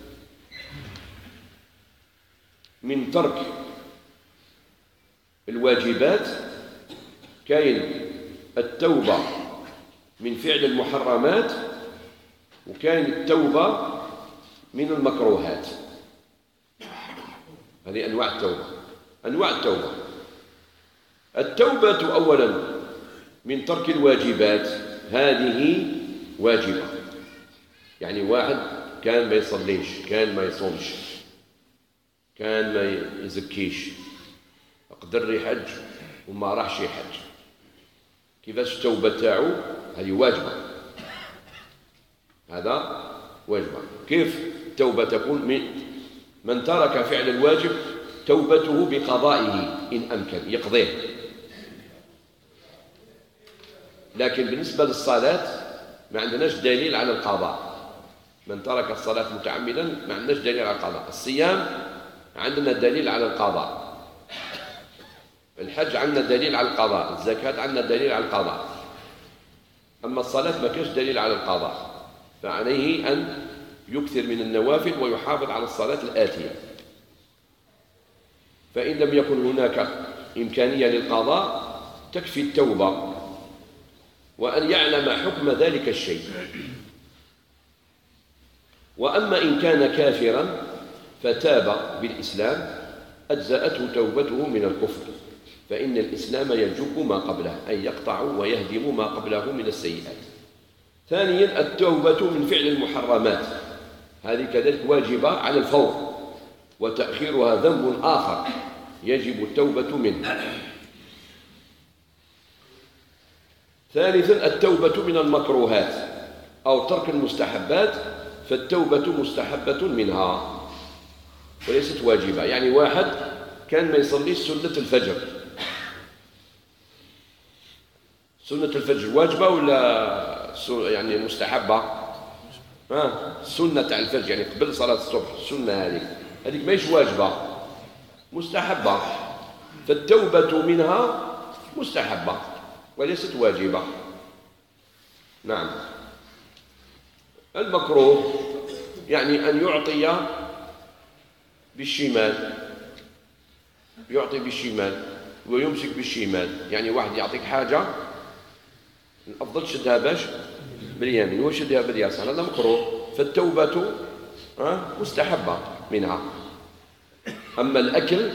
Speaker 1: من ترك الواجبات، كاين التوبة من فعل المحرمات، وكاين التوبة من المكروهات. هذه أنواع التوبة. أنواع التوبة: التوبة أولا من ترك الواجبات، هذه واجبة، يعني واحد كان ما يصليش، كان ما يصومش، كان ما يزكيش، قدر يحج وما راحش يحج، كيفاش التوبة تاعو؟ هذه واجبة، هذا واجبة. كيف التوبة تكون؟ من من ترك فعل الواجب توبته بقضائه إن أمكن، يقضيه. لكن بالنسبة للصلاة ما عندناش دليل على القضاء. من ترك الصلاة متعمدا ما عندناش دليل على القضاء. الصيام عندنا دليل على القضاء، الحج عندنا دليل على القضاء، الزكاة عندنا دليل على القضاء. أما الصلاة ما كانش دليل على القضاء، فعليه أن يكثر من النوافل ويحافظ على الصلاة الآتية. فإن لم يكن هناك إمكانية للقضاء تكفي التوبة، وأن يعلم حكم ذلك الشيء. وأما إن كان كافرا فتاب بالإسلام أجزأته توبته من الكفر، فإن الإسلام يجب ما قبله، أي يقطع ويهدم ما قبله من السيئات. ثانيا التوبة من فعل المحرمات، هذه كذلك واجبة على الفور، وتأخيرها ذنب آخر يجب التوبة منه. ثالثا التوبة من المكروهات أو ترك المستحبات، فالتوبة مستحبة منها وليست واجبة. يعني واحد كان ما يصليش سنة الفجر، سنة الفجر واجبة ولا يعني مستحبة؟ ها، سنة تاع الفجر يعني قبل صلاة الصبح، السنة هذه هذيك ماهيش واجبة، مستحبة، فالتوبة منها مستحبة وليست واجبة. نعم. المكروه يعني أن يعطي بالشمال، يعطي بالشمال ويمسك بالشمال، يعني واحد يعطيك حاجة الأفضل تشدها باش باليمين وشدها باليسار، هذا مكروه، فالتوبة مستحبة منها. أما الأكل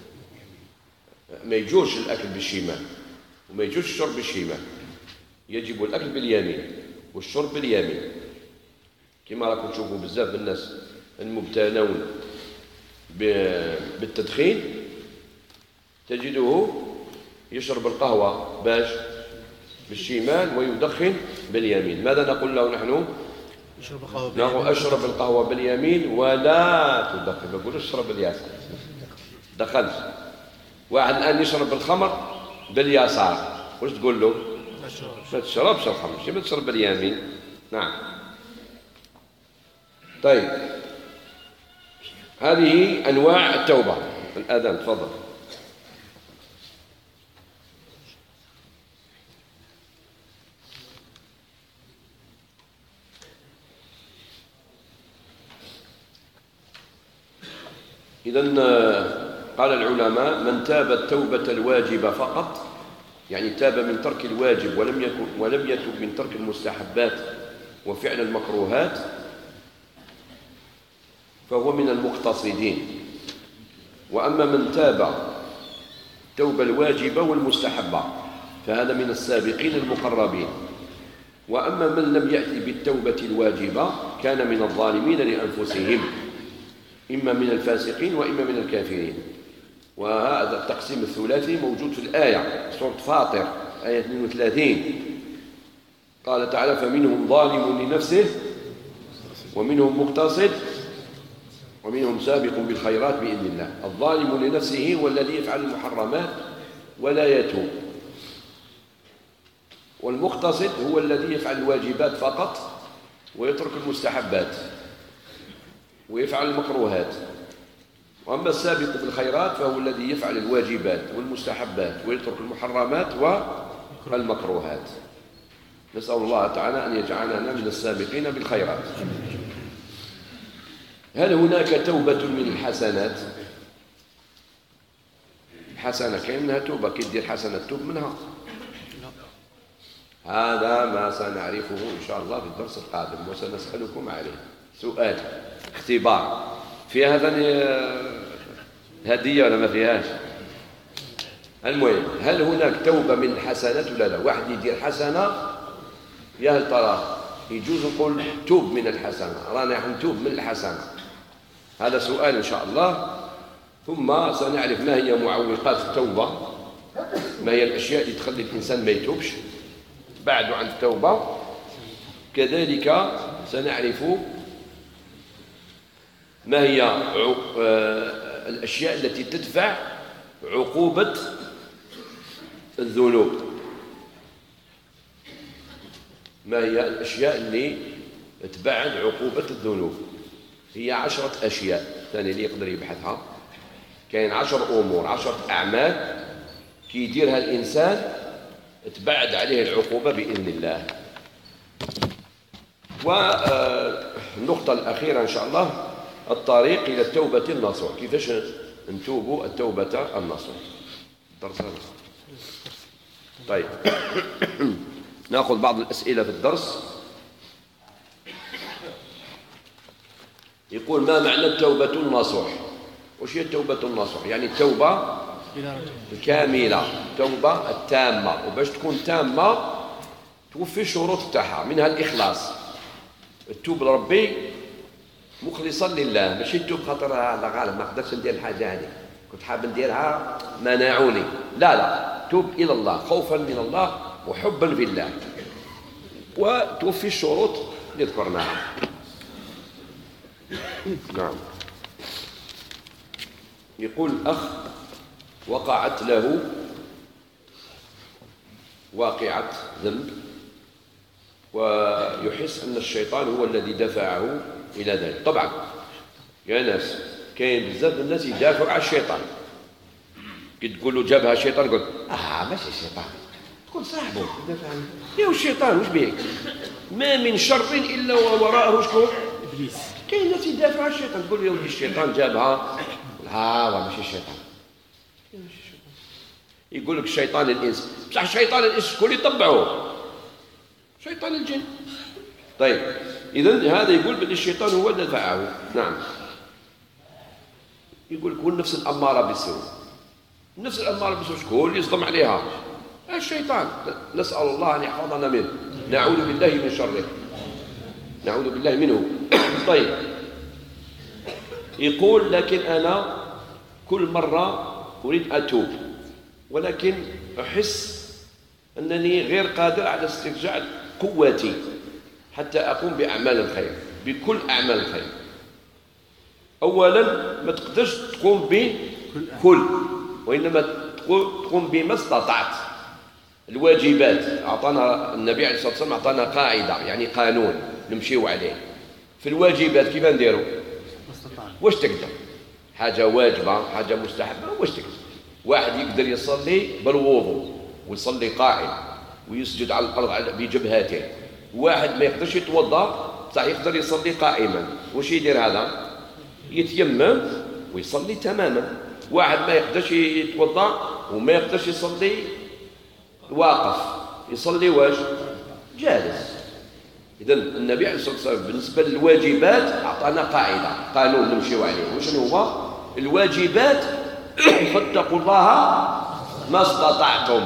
Speaker 1: ما يجوش الأكل بالشمال وما يجوش الشرب بالشمال، يجب الأكل باليمين والشرب باليمين، كما راكم تشوفوا بزاف من الناس المبتلون بالتدخين تجده يشرب القهوة باش بالشمال ويدخن باليمين، ماذا نقول له نحن؟
Speaker 2: يشرب القهوة
Speaker 1: نقول اشرب القهوة باليمين ولا تدخن، ما نقولش اشرب باليسار. دخلت واحد الآن يشرب الخمر باليسار، واش تقول له؟ ما تشربش الخمر، ما تشرب باليمين. نعم. طيب هذه أنواع التوبة. الأذان تفضل. إذن قال العلماء: من تاب التوبة الواجبة فقط، يعني تاب من ترك الواجب ولم يكن ولم يتب من ترك المستحبات وفعل المكروهات، فهو من المقتصدين. وأما من تاب التوبة الواجبة والمستحبة فهذا من السابقين المقربين. وأما من لم يأتي بالتوبة الواجبة كان من الظالمين لأنفسهم، إما من الفاسقين وإما من الكافرين. وهذا التقسيم الثلاثي موجود في الآية سورة فاطر آية اثنين وثلاثين، قال تعالى: فمنهم ظالم لنفسه ومنهم مقتصد ومنهم سابق بالخيرات بإذن الله. الظالم لنفسه هو الذي يفعل المحرمات ولا يتوب، والمقتصد هو الذي يفعل الواجبات فقط ويترك المستحبات ويفعل المكروهات. وأما السابق بالخيرات فهو الذي يفعل الواجبات والمستحبات ويترك المحرمات والمكروهات. نسأل الله تعالى أن يجعلنا من السابقين بالخيرات. هل هناك توبة من الحسنات؟ الحسنة كاين منها توبة، كي دير حسنة توب منها. هذا ما سنعرفه إن شاء الله في الدرس القادم، وسنسألكم عليه سؤال اختبار. في هذا هدية ولا ما فيهاش؟ المهم، هل هناك توبة من الحسنات ولا لا؟ واحد يدير حسنة، يا هل ترى يجوز نقول توب من الحسنة، رانا نتوب من الحسنة؟ هذا سؤال إن شاء الله. ثم سنعرف ما هي معوقات التوبة، ما هي الأشياء اللي تخلي الإنسان ما يتوبش بعد عن التوبة. كذلك سنعرف ما هي الأشياء التي تدفع عقوبة الذنوب، ما هي الأشياء اللي تبعد عقوبة الذنوب. هي عشرة أشياء، ثاني اللي يقدر يبحثها. كاين عشر أمور، عشرة أعمال كي يديرها الإنسان تبعد عليه العقوبة بإذن الله. والنقطة الأخيرة إن شاء الله الطريق إلى التوبة النصوح، كيفاش نتوبوا التوبة النصوح. درس هذا. طيب نأخذ بعض الأسئلة في الدرس. يقول: ما معنى التوبة النصوح؟ وش هي التوبة النصوح؟ يعني التوبة الكاملة، التوبة التامة. وباش تكون تامة توفي الشروط تاعها، منها الإخلاص. التوب لربي مخلصا لله، ماشي تتوب خاطر على غالب ما قدرتش ندير الحاجه هذه، كنت حاب نديرها منعوني. لا لا، توب الى الله خوفا من الله وحبا في الله، وتوفي الشروط اللي ذكرناها. نعم. يقول اخ: وقعت له واقعة ذنب ويحس ان الشيطان هو الذي دفعه إلى ذلك. طبعا يا ناس كاين بزاف الناس يدافعوا على الشيطان، كي تقول له جابها الشيطان يقول: اه ماشي الشيطان، تكون صاحبه يدافع عنه. يا الشيطان واش بيك؟ ما من شر الا ووراءه شكون؟ ابليس. كاين ناس يدافعوا على الشيطان، تقول له يا ولدي الشيطان جابها، لا ماشي الشيطان. يقول لك الشيطان الانس، بصح شيطان الانس شكون يطبعوه؟ شيطان الجن. طيب إذن هذا يقول بأن الشيطان هو الذي دفعه. نعم. يقول كل نفس الأمارة بالسوء. النفس الأمارة بالسوء شكون يصدم عليها؟ الشيطان. نسأل الله أن يحفظنا منه، نعوذ بالله من شره، نعوذ بالله منه. طيب يقول: لكن أنا كل مرة أريد أتوب، ولكن أحس أنني غير قادر على استرجاع قوتي حتى أقوم بأعمال الخير، بكل أعمال الخير. أولا ما تقدرش تقوم بكل، وإنما تقوم بما استطعت. الواجبات أعطانا النبي عليه الصلاة والسلام، أعطانا قاعدة يعني قانون نمشيو عليه. في الواجبات كيف نديروا؟ واش تقدر حاجة واجبة حاجة مستحبة واش تقدر. واحد يقدر يصلي بالوضوء ويصلي قائم ويسجد على الأرض بجبهته. واحد ما يقدرش يتوضا صح يقدر يصلي قائما، واش يدير هذا؟ يتيمم ويصلي تماما. واحد ما يقدرش يتوضا وما يقدرش يصلي واقف، يصلي واش؟ جالس. إذن النبي عليه الصلاة والسلام بالنسبة للواجبات أعطانا قاعدة قانون نمشيو عليه. وشنو هو؟ الواجبات فاتقوا الله ما استطعتم،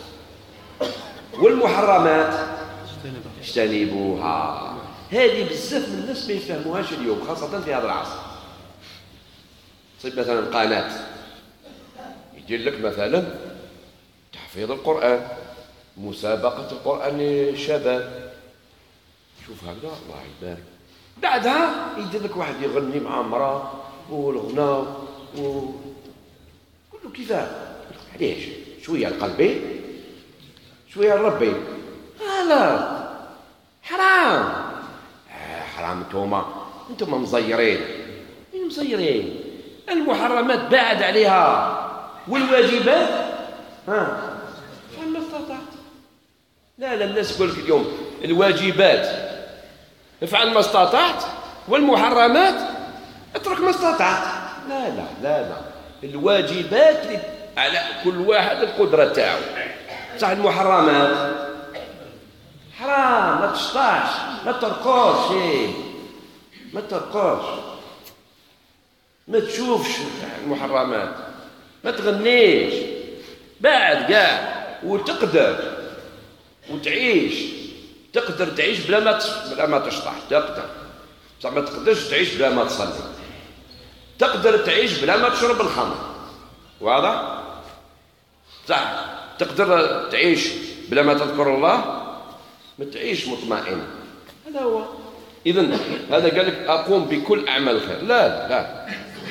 Speaker 1: والمحرمات اجتنبوها. هذه بزاف من الناس ما يفهموهاش اليوم، خاصة في هذا العصر. تصيب مثلا قناة يدير لك مثلا تحفيظ القرآن، مسابقة القرآن للشباب، شوف هكذا الله يبارك. بعدها يدير لك واحد يغني مع امرأة والغنى و كله كيفاه. علاش؟ شوية لقلبي شوية لربي. لا حرام. آه حرام. انتوما انتوما مزيرين. مين مزيرين؟ المحرمات بعد عليها، والواجبات ها فما استطعت. لا لا الناس يقول لك اليوم الواجبات افعل ما استطعت، والمحرمات اترك ما استطعت. لا لا لا لا الواجبات على كل واحد القدرة تاعو. صح المحرمات حرام، ما تشطاش، ما ترقصش، ما ترقصش، ما تشوفش المحرمات، ما تغنيش، بعد كاع وتقدر وتعيش. تقدر تعيش بلا ما بلا ما تشطح، تقدر بصح ما تقدرش تعيش بلا ما تصلي. تقدر تعيش بلا ما تشرب الخمر، واضح؟ صح تقدر تعيش بلا ما تذكر الله، ما تعيش مطمئن. هذا هو. إذن هذا قال لك أقوم بكل أعمال الخير. لا لا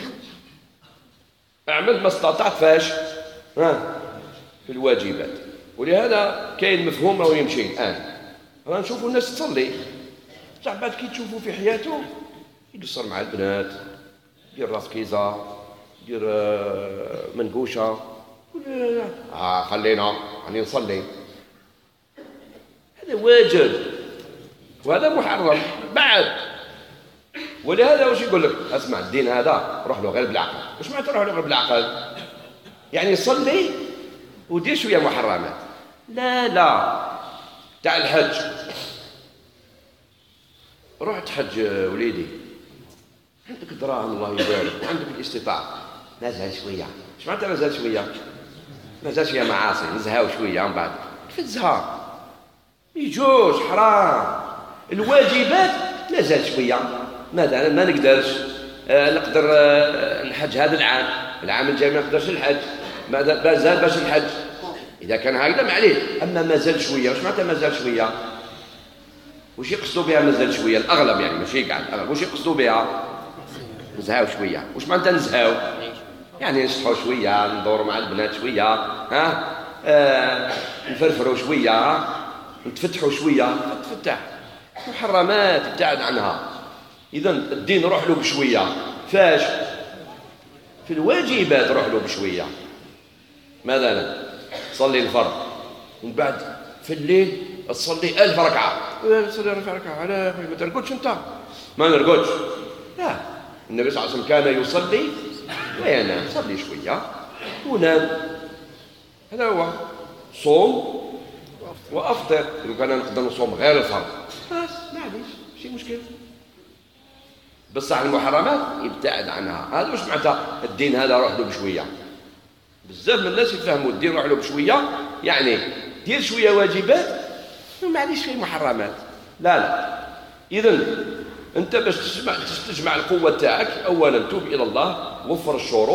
Speaker 1: أعمل ما استطعت فاش؟ ها في الواجبات. ولهذا كاين مفهوم راهو يمشي الآن. رانا نشوفوا الناس تصلي، بصح بعد كي تشوفوا في حياته يقصر مع البنات، يدير راس كيزا، يدير منقوشه، يقول اه خلينا راني نصلي. هذا واجب وهذا محرم بعد. ولهذا واش يقول لك؟ اسمع الدين هذا روح له غير بالعقل. واش معناتها روح له غير بالعقل؟ يعني صلي ودير شويه محرمات. لا لا تاع الحج، روح تحج وليدي، عندك دراهم الله يبارك وعندك الاستطاعة، نزهى شوية. اش معناتها مازال شوية؟ مازال شوية معاصي، نزهاو شوية من بعد. كيف تزهى؟ يجوز حرام. الواجبات مازال شوية، مثلا ما نقدرش آه نقدر آه نحج هذا العام، العام الجاي ما نقدرش نحج، مازال باش نحج. إذا كان هكذا معليه. أما مازال شوية، واش معناتها مازال شوية؟ واش يقصدوا بها مازال شوية؟ الأغلب يعني ماشي كاع الأغلب، واش يقصدوا بها؟ نزهاو شوية. واش معناتها نزهاو؟ يعني نشطحوا شوية، ندوروا مع البنات شوية، ها آه نفرفروا شوية، نتفتحوا شوية، تفتح. محرمات ابتعد عنها. إذا الدين روح له بشوية. فاش؟ في الواجبات روح له بشوية. مثلا صلي الفرض ومن بعد في الليل تصلي ألف ركعة. تصلي ألف ركعة على ما ترقدش أنت؟ ما نرقدش. لا النبي صلى الله عليه وسلم كان يصلي وينام. صلي شوية ونام. هذا هو. صوم وأفطر. إذا كان نقدر نصوم غير الفرض بس معليش ماشي مشكل. بصح المحرمات يبتعد عنها. هذا واش معناتها الدين هذا روح له بشوية. بزاف من الناس يفهموا الدين روح له بشوية يعني دير شوية واجبات ومعليش فيه محرمات. لا لا. إذن أنت باش تجمع, تجمع القوة تاعك، أولا توب إلى الله، وفر الشروط،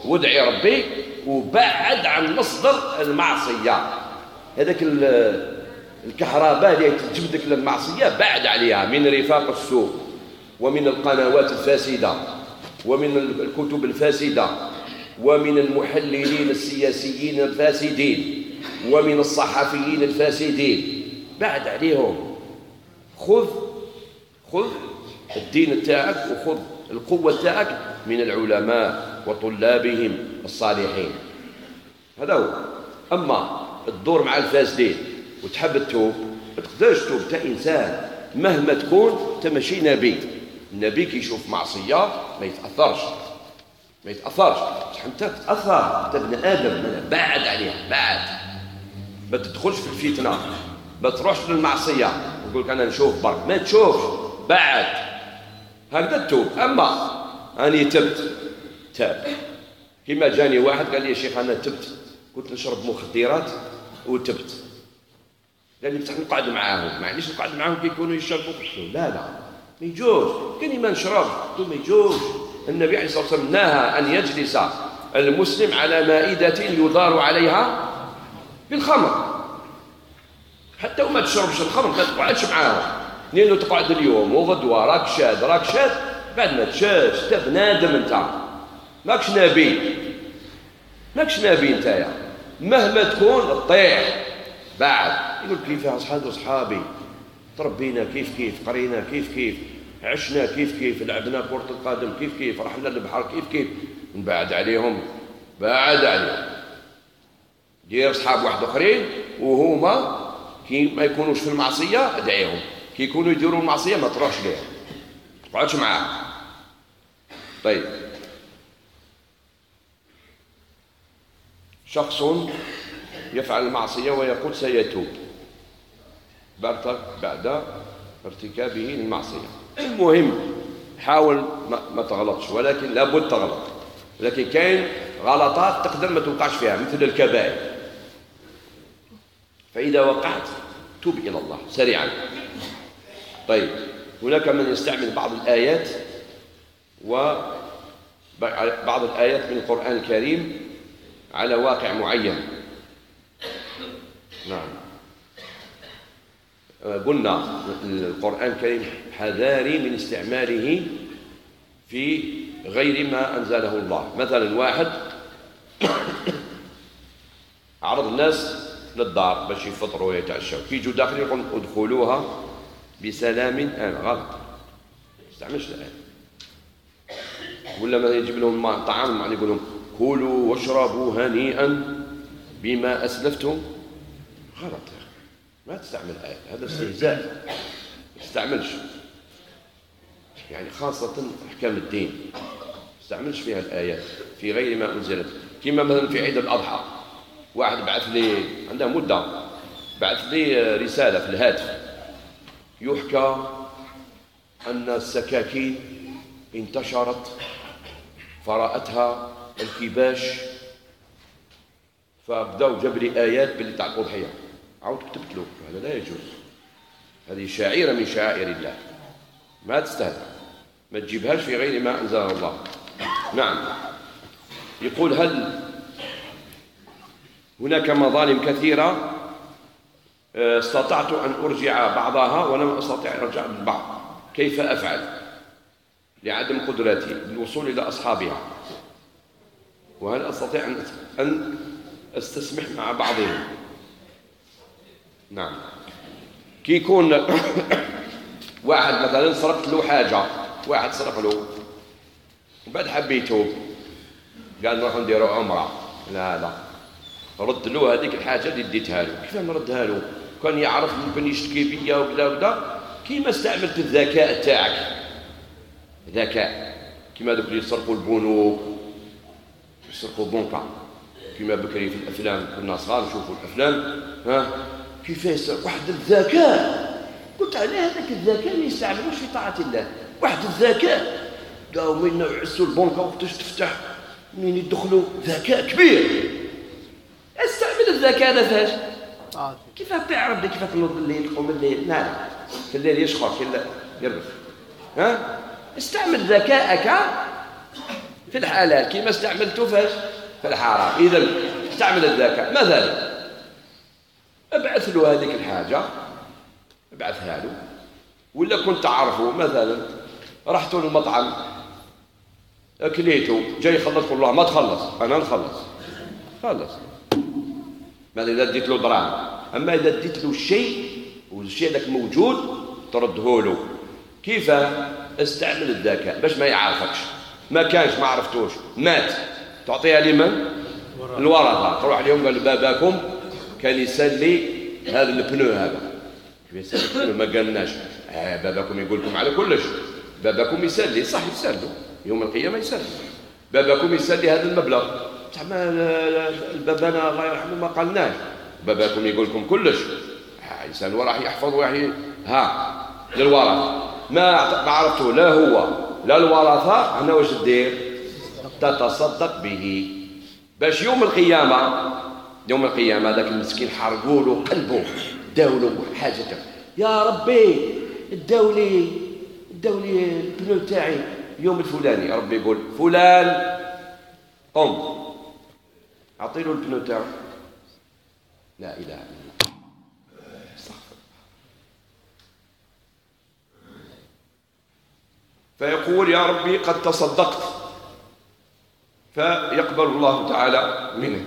Speaker 1: وادعي ربي وبعد عن مصدر المعصية. هذاك الكهرباء اللي تجبدك للمعصية بعد عليها من رفاق السوء ومن القنوات الفاسدة ومن الكتب الفاسدة ومن المحللين السياسيين الفاسدين ومن الصحفيين الفاسدين. بعد عليهم. خذ خذ الدين تاعك وخذ القوة تاعك من العلماء وطلابهم الصالحين. هذا هو. أما الدور مع الفاسدين وتحب تتوب ما تقدرش تتوب. انت إنسان مهما تكون انت ماشي نبي. النبي كي يشوف معصية ما يتأثرش ما يتأثرش. انت تتأثر، انت ابن آدم. بعد عليها، بعد ما تدخلش في الفتنة، ما تروحش للمعصية ويقول لك أنا نشوف برك. ما تشوفش، بعد هكذا تتوب. أما أني تبت تاب. كما جاني واحد قال لي يا شيخ أنا تبت، كنت نشرب مخدرات وتبت. قال لي بصح نقعد معاهم. ما عنديش نقعد معاهم كي يكونوا يشربوا. لا لا ما يجوز. كان ما نشرب ما يجوز. النبي عليه الصلاة والسلام نهى أن يجلس المسلم على مائدة يدار عليها بالخمر. حتى وما تشربش الخمر ما تقعدش معاهم. لأنه تقعد اليوم وغدوة راك شاد راك شاد بعد ما تشاش. انت بنادم انت ماكش نبي ماكش نبي انت. مهما تكون تطيح. بعد يقول كيف أصحابي أصحابي تربينا كيف كيف، قرينا كيف كيف، عشنا كيف كيف، لعبنا كرة القدم كيف كيف، رحنا للبحر كيف كيف. نبعد عليهم بعد عليهم. دير أصحاب واحد آخرين وهما كي ما يكونوش في المعصية ادعيهم، كي يكونوا يديروا المعصية ما تروحش ليهم، ما تقعدش معاهم. طيب شخص يفعل المعصية ويقول سيتوب بعد بعد ارتكابه للمعصية. المهم حاول ما, ما تغلطش، ولكن لابد تغلط. لكن كاين غلطات تقدر ما توقعش فيها مثل الكبائر. فإذا وقعت توب إلى الله سريعا. طيب هناك من يستعمل بعض الآيات وبعض الآيات من القرآن الكريم على واقع معين. نعم قلنا القرآن الكريم حذاري من استعماله في غير ما أنزله الله. مثلا واحد عرض الناس للدار باش يفطروا ويتعشوا، كي يجوا داخل يقول ادخلوها بسلام آمن. غلط، ما يستعملش الآية. ولا ما يجيب لهم طعام يعني يقول لهم كلوا واشربوا هنيئا بما أسلفتم. غلط يا أخي، ما تستعمل الآية، هذا استهزاء. ما تستعملش يعني خاصة أحكام الدين ما تستعملش فيها الآيات في غير ما أنزلت. كما مثلا في عيد الأضحى واحد بعث لي عنده مدة بعث لي رسالة في الهاتف يحكى أن السكاكين انتشرت فرأتها الكباش فبداو جاب لي آيات باللي تاع الأضحية. عاود كتبت له هذا لا يجوز، هذه شعيرة من شعائر الله ما تستهدف، ما تجيبهاش في غير ما أنزل الله. نعم يقول هل هناك مظالم كثيرة استطعت أن أرجع بعضها ولم أستطع أن أرجع البعض، كيف أفعل لعدم قدرتي بالوصول إلى أصحابها، وهل أستطيع أن أستسمح مع بعضهم؟ نعم كي يكون واحد مثلا سرقت له حاجة، واحد سرق له وبعد حب يتوب قال نروح نديروا عمرة، لا لا رد له هذيك الحاجة اللي ديتها له. كيف نردها له؟ كان يعرف ممكن يشتكي بيا وكذا وكذا. كيما استعملت الذكاء تاعك، ذكاء كيما دوك اللي يسرقوا البنوك يسرقوا بنكة، كيما بكري في الأفلام كنا صغار نشوفوا الأفلام ها كيف يسرق واحد الذكاء. قلت عليه هذاك الذكاء ما يستعملوش في طاعة الله، واحد الذكاء قالوا من يعسوا البنكة وقتاش تفتح منين يدخلوا، ذكاء كبير. استعمل الذكاء هذا فاش؟ كيف تعرف كيف تنوض بالليل تقوم بالليل؟ لا في الليل يشخر كي يربح. ها استعمل ذكاءك في الحلال كما استعملته فاش في الحرام. إذا استعمل الذكاء. مثلا ابعث له هذيك الحاجة، ابعثها له. ولا كنت تعرفه مثلا رحتوا للمطعم اكليتو جاي يخلص، قول له ما تخلص انا نخلص، خلص. ماذا اذا ديت له دراهم؟ اما اذا ديت له الشيء والشيء ذاك موجود ترده له. كيف؟ استعمل الذكاء باش ما يعرفكش. ما كانش ما عرفتوش مات، تعطيها لمن؟ الورثه. تروح اليوم قال باباكم كان يسلي هذا البنو، هذا يسلي البنو ما قالناش. آه باباكم يقول لكم على كلش، باباكم يسلي صح، يسلوا يوم القيامه يسلي. باباكم يسلي هذا المبلغ، بصح بابانا الله يرحمه ما قالناش. باباكم يقول لكم كلش، الانسان راح يحفظ وراح ها للورثه. ما ما عرفته لا هو لا الورثه، هنا واش دير؟ تتصدق به باش يوم القيامه يوم القيامه ذاك المسكين حرقوا له قلبه، داو له حاجته. يا ربي الدولي الدولي البنو تاعي يوم الفلاني، ربي يقول فلان قم اعطي له البنو تاعو. لا اله الا الله، استغفر. فيقول يا ربي قد تصدقت، فيقبل الله تعالى منه.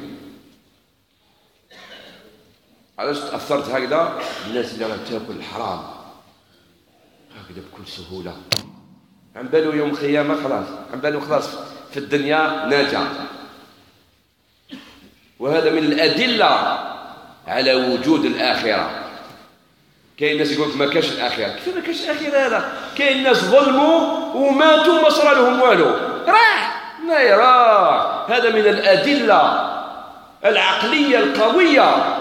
Speaker 1: علاش تأثرت هكذا؟ الناس اللي راها تاكل الحرام هكذا بكل سهولة، عم بالو يوم القيامة خلاص، عم بالو خلاص في الدنيا ناجا. وهذا من الأدلة على وجود الآخرة. كاين ناس يقولك ما كاش الآخرة. كيف ما كاش الآخرة؟ هذا كاين ناس ظلموا وماتوا ما صرا لهم والو، راح ما يراه. هذا من الأدلة العقلية القوية.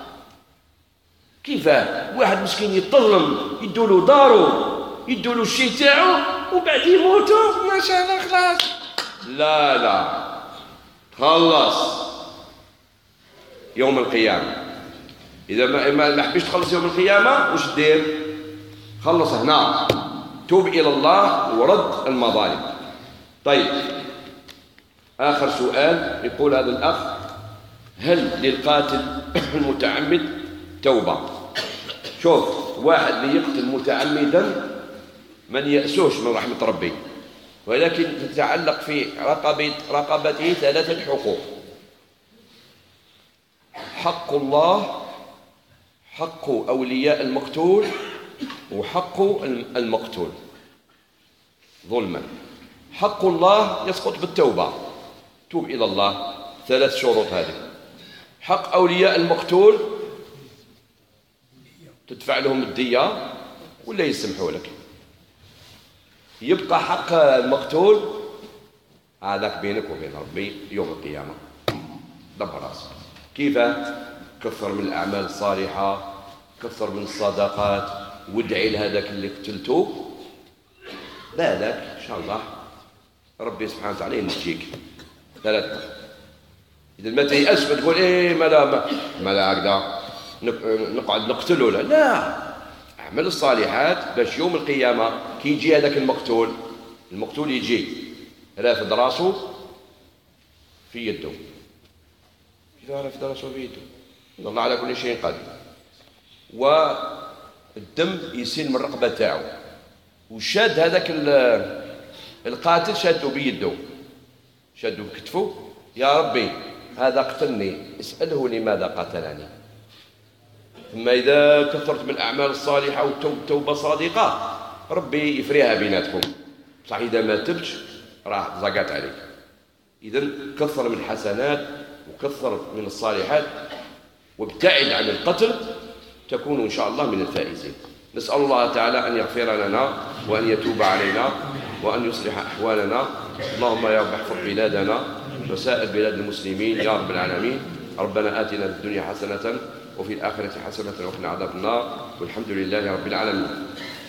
Speaker 1: كيف واحد مسكين يتظلم يدولو دارو يدولو الشيء تاعو وبعد يموتوا ما شاء الله خلاص؟ لا لا، خلص يوم القيامة. إذا ما ما حبيش تخلص يوم القيامة وش دير؟ خلص هنا، توب إلى الله ورد المظالم. طيب آخر سؤال يقول هذا الأخ: هل للقاتل المتعمد توبة؟ شوف، واحد اللي يقتل متعمدا من يأسوش من رحمة ربي، ولكن تتعلق في رقبة رقبته ثلاثة حقوق: حق الله، حق أولياء المقتول، وحق المقتول ظلما. حق الله يسقط بالتوبة، توب إلى الله، ثلاث شروط هذه. حق أولياء المقتول تدفع لهم الدية ولا يسمحوا لك. يبقى حق المقتول هذاك بينك وبين ربي يوم القيامة. دبر راسك. كيف؟ كثر من الأعمال الصالحة، كثر من الصدقات، وادعي لهذاك اللي قتلته، بالك إن شاء الله ربي سبحانه وتعالى ينجيك. ثلاثة. إذا ما تيأس تقول إيه ما لا ما, ما لا هكذا نقعد نقتله، لا لا، اعمل الصالحات باش يوم القيامة كي يجي هذاك المقتول المقتول يجي رافد راسه في يده. إذا رافد راسه في يده إن الله على كل شيء قادر. والدم يسيل من الرقبة تاعو، وشاد هذاك القاتل شاده بيده، شاده بكتفه: يا ربي هذا قتلني، اسأله لماذا قتلني. ثم إذا كثرت من الأعمال الصالحة والتوبة صادقة ربي يفريها بيناتكم. صح إذا ما تبش راح زقات عليك. إذا كثر من الحسنات وكثر من الصالحات وابتعد عن القتل، تكون إن شاء الله من الفائزين. نسأل الله تعالى أن يغفر لنا وأن يتوب علينا وأن يصلح أحوالنا. اللهم يا رب احفظ بلادنا وسائر بلاد المسلمين يا رب العالمين. ربنا آتنا في الدنيا حسنة وفي الآخرة حسنة وقنا عذاب النار، والحمد لله رب العالمين.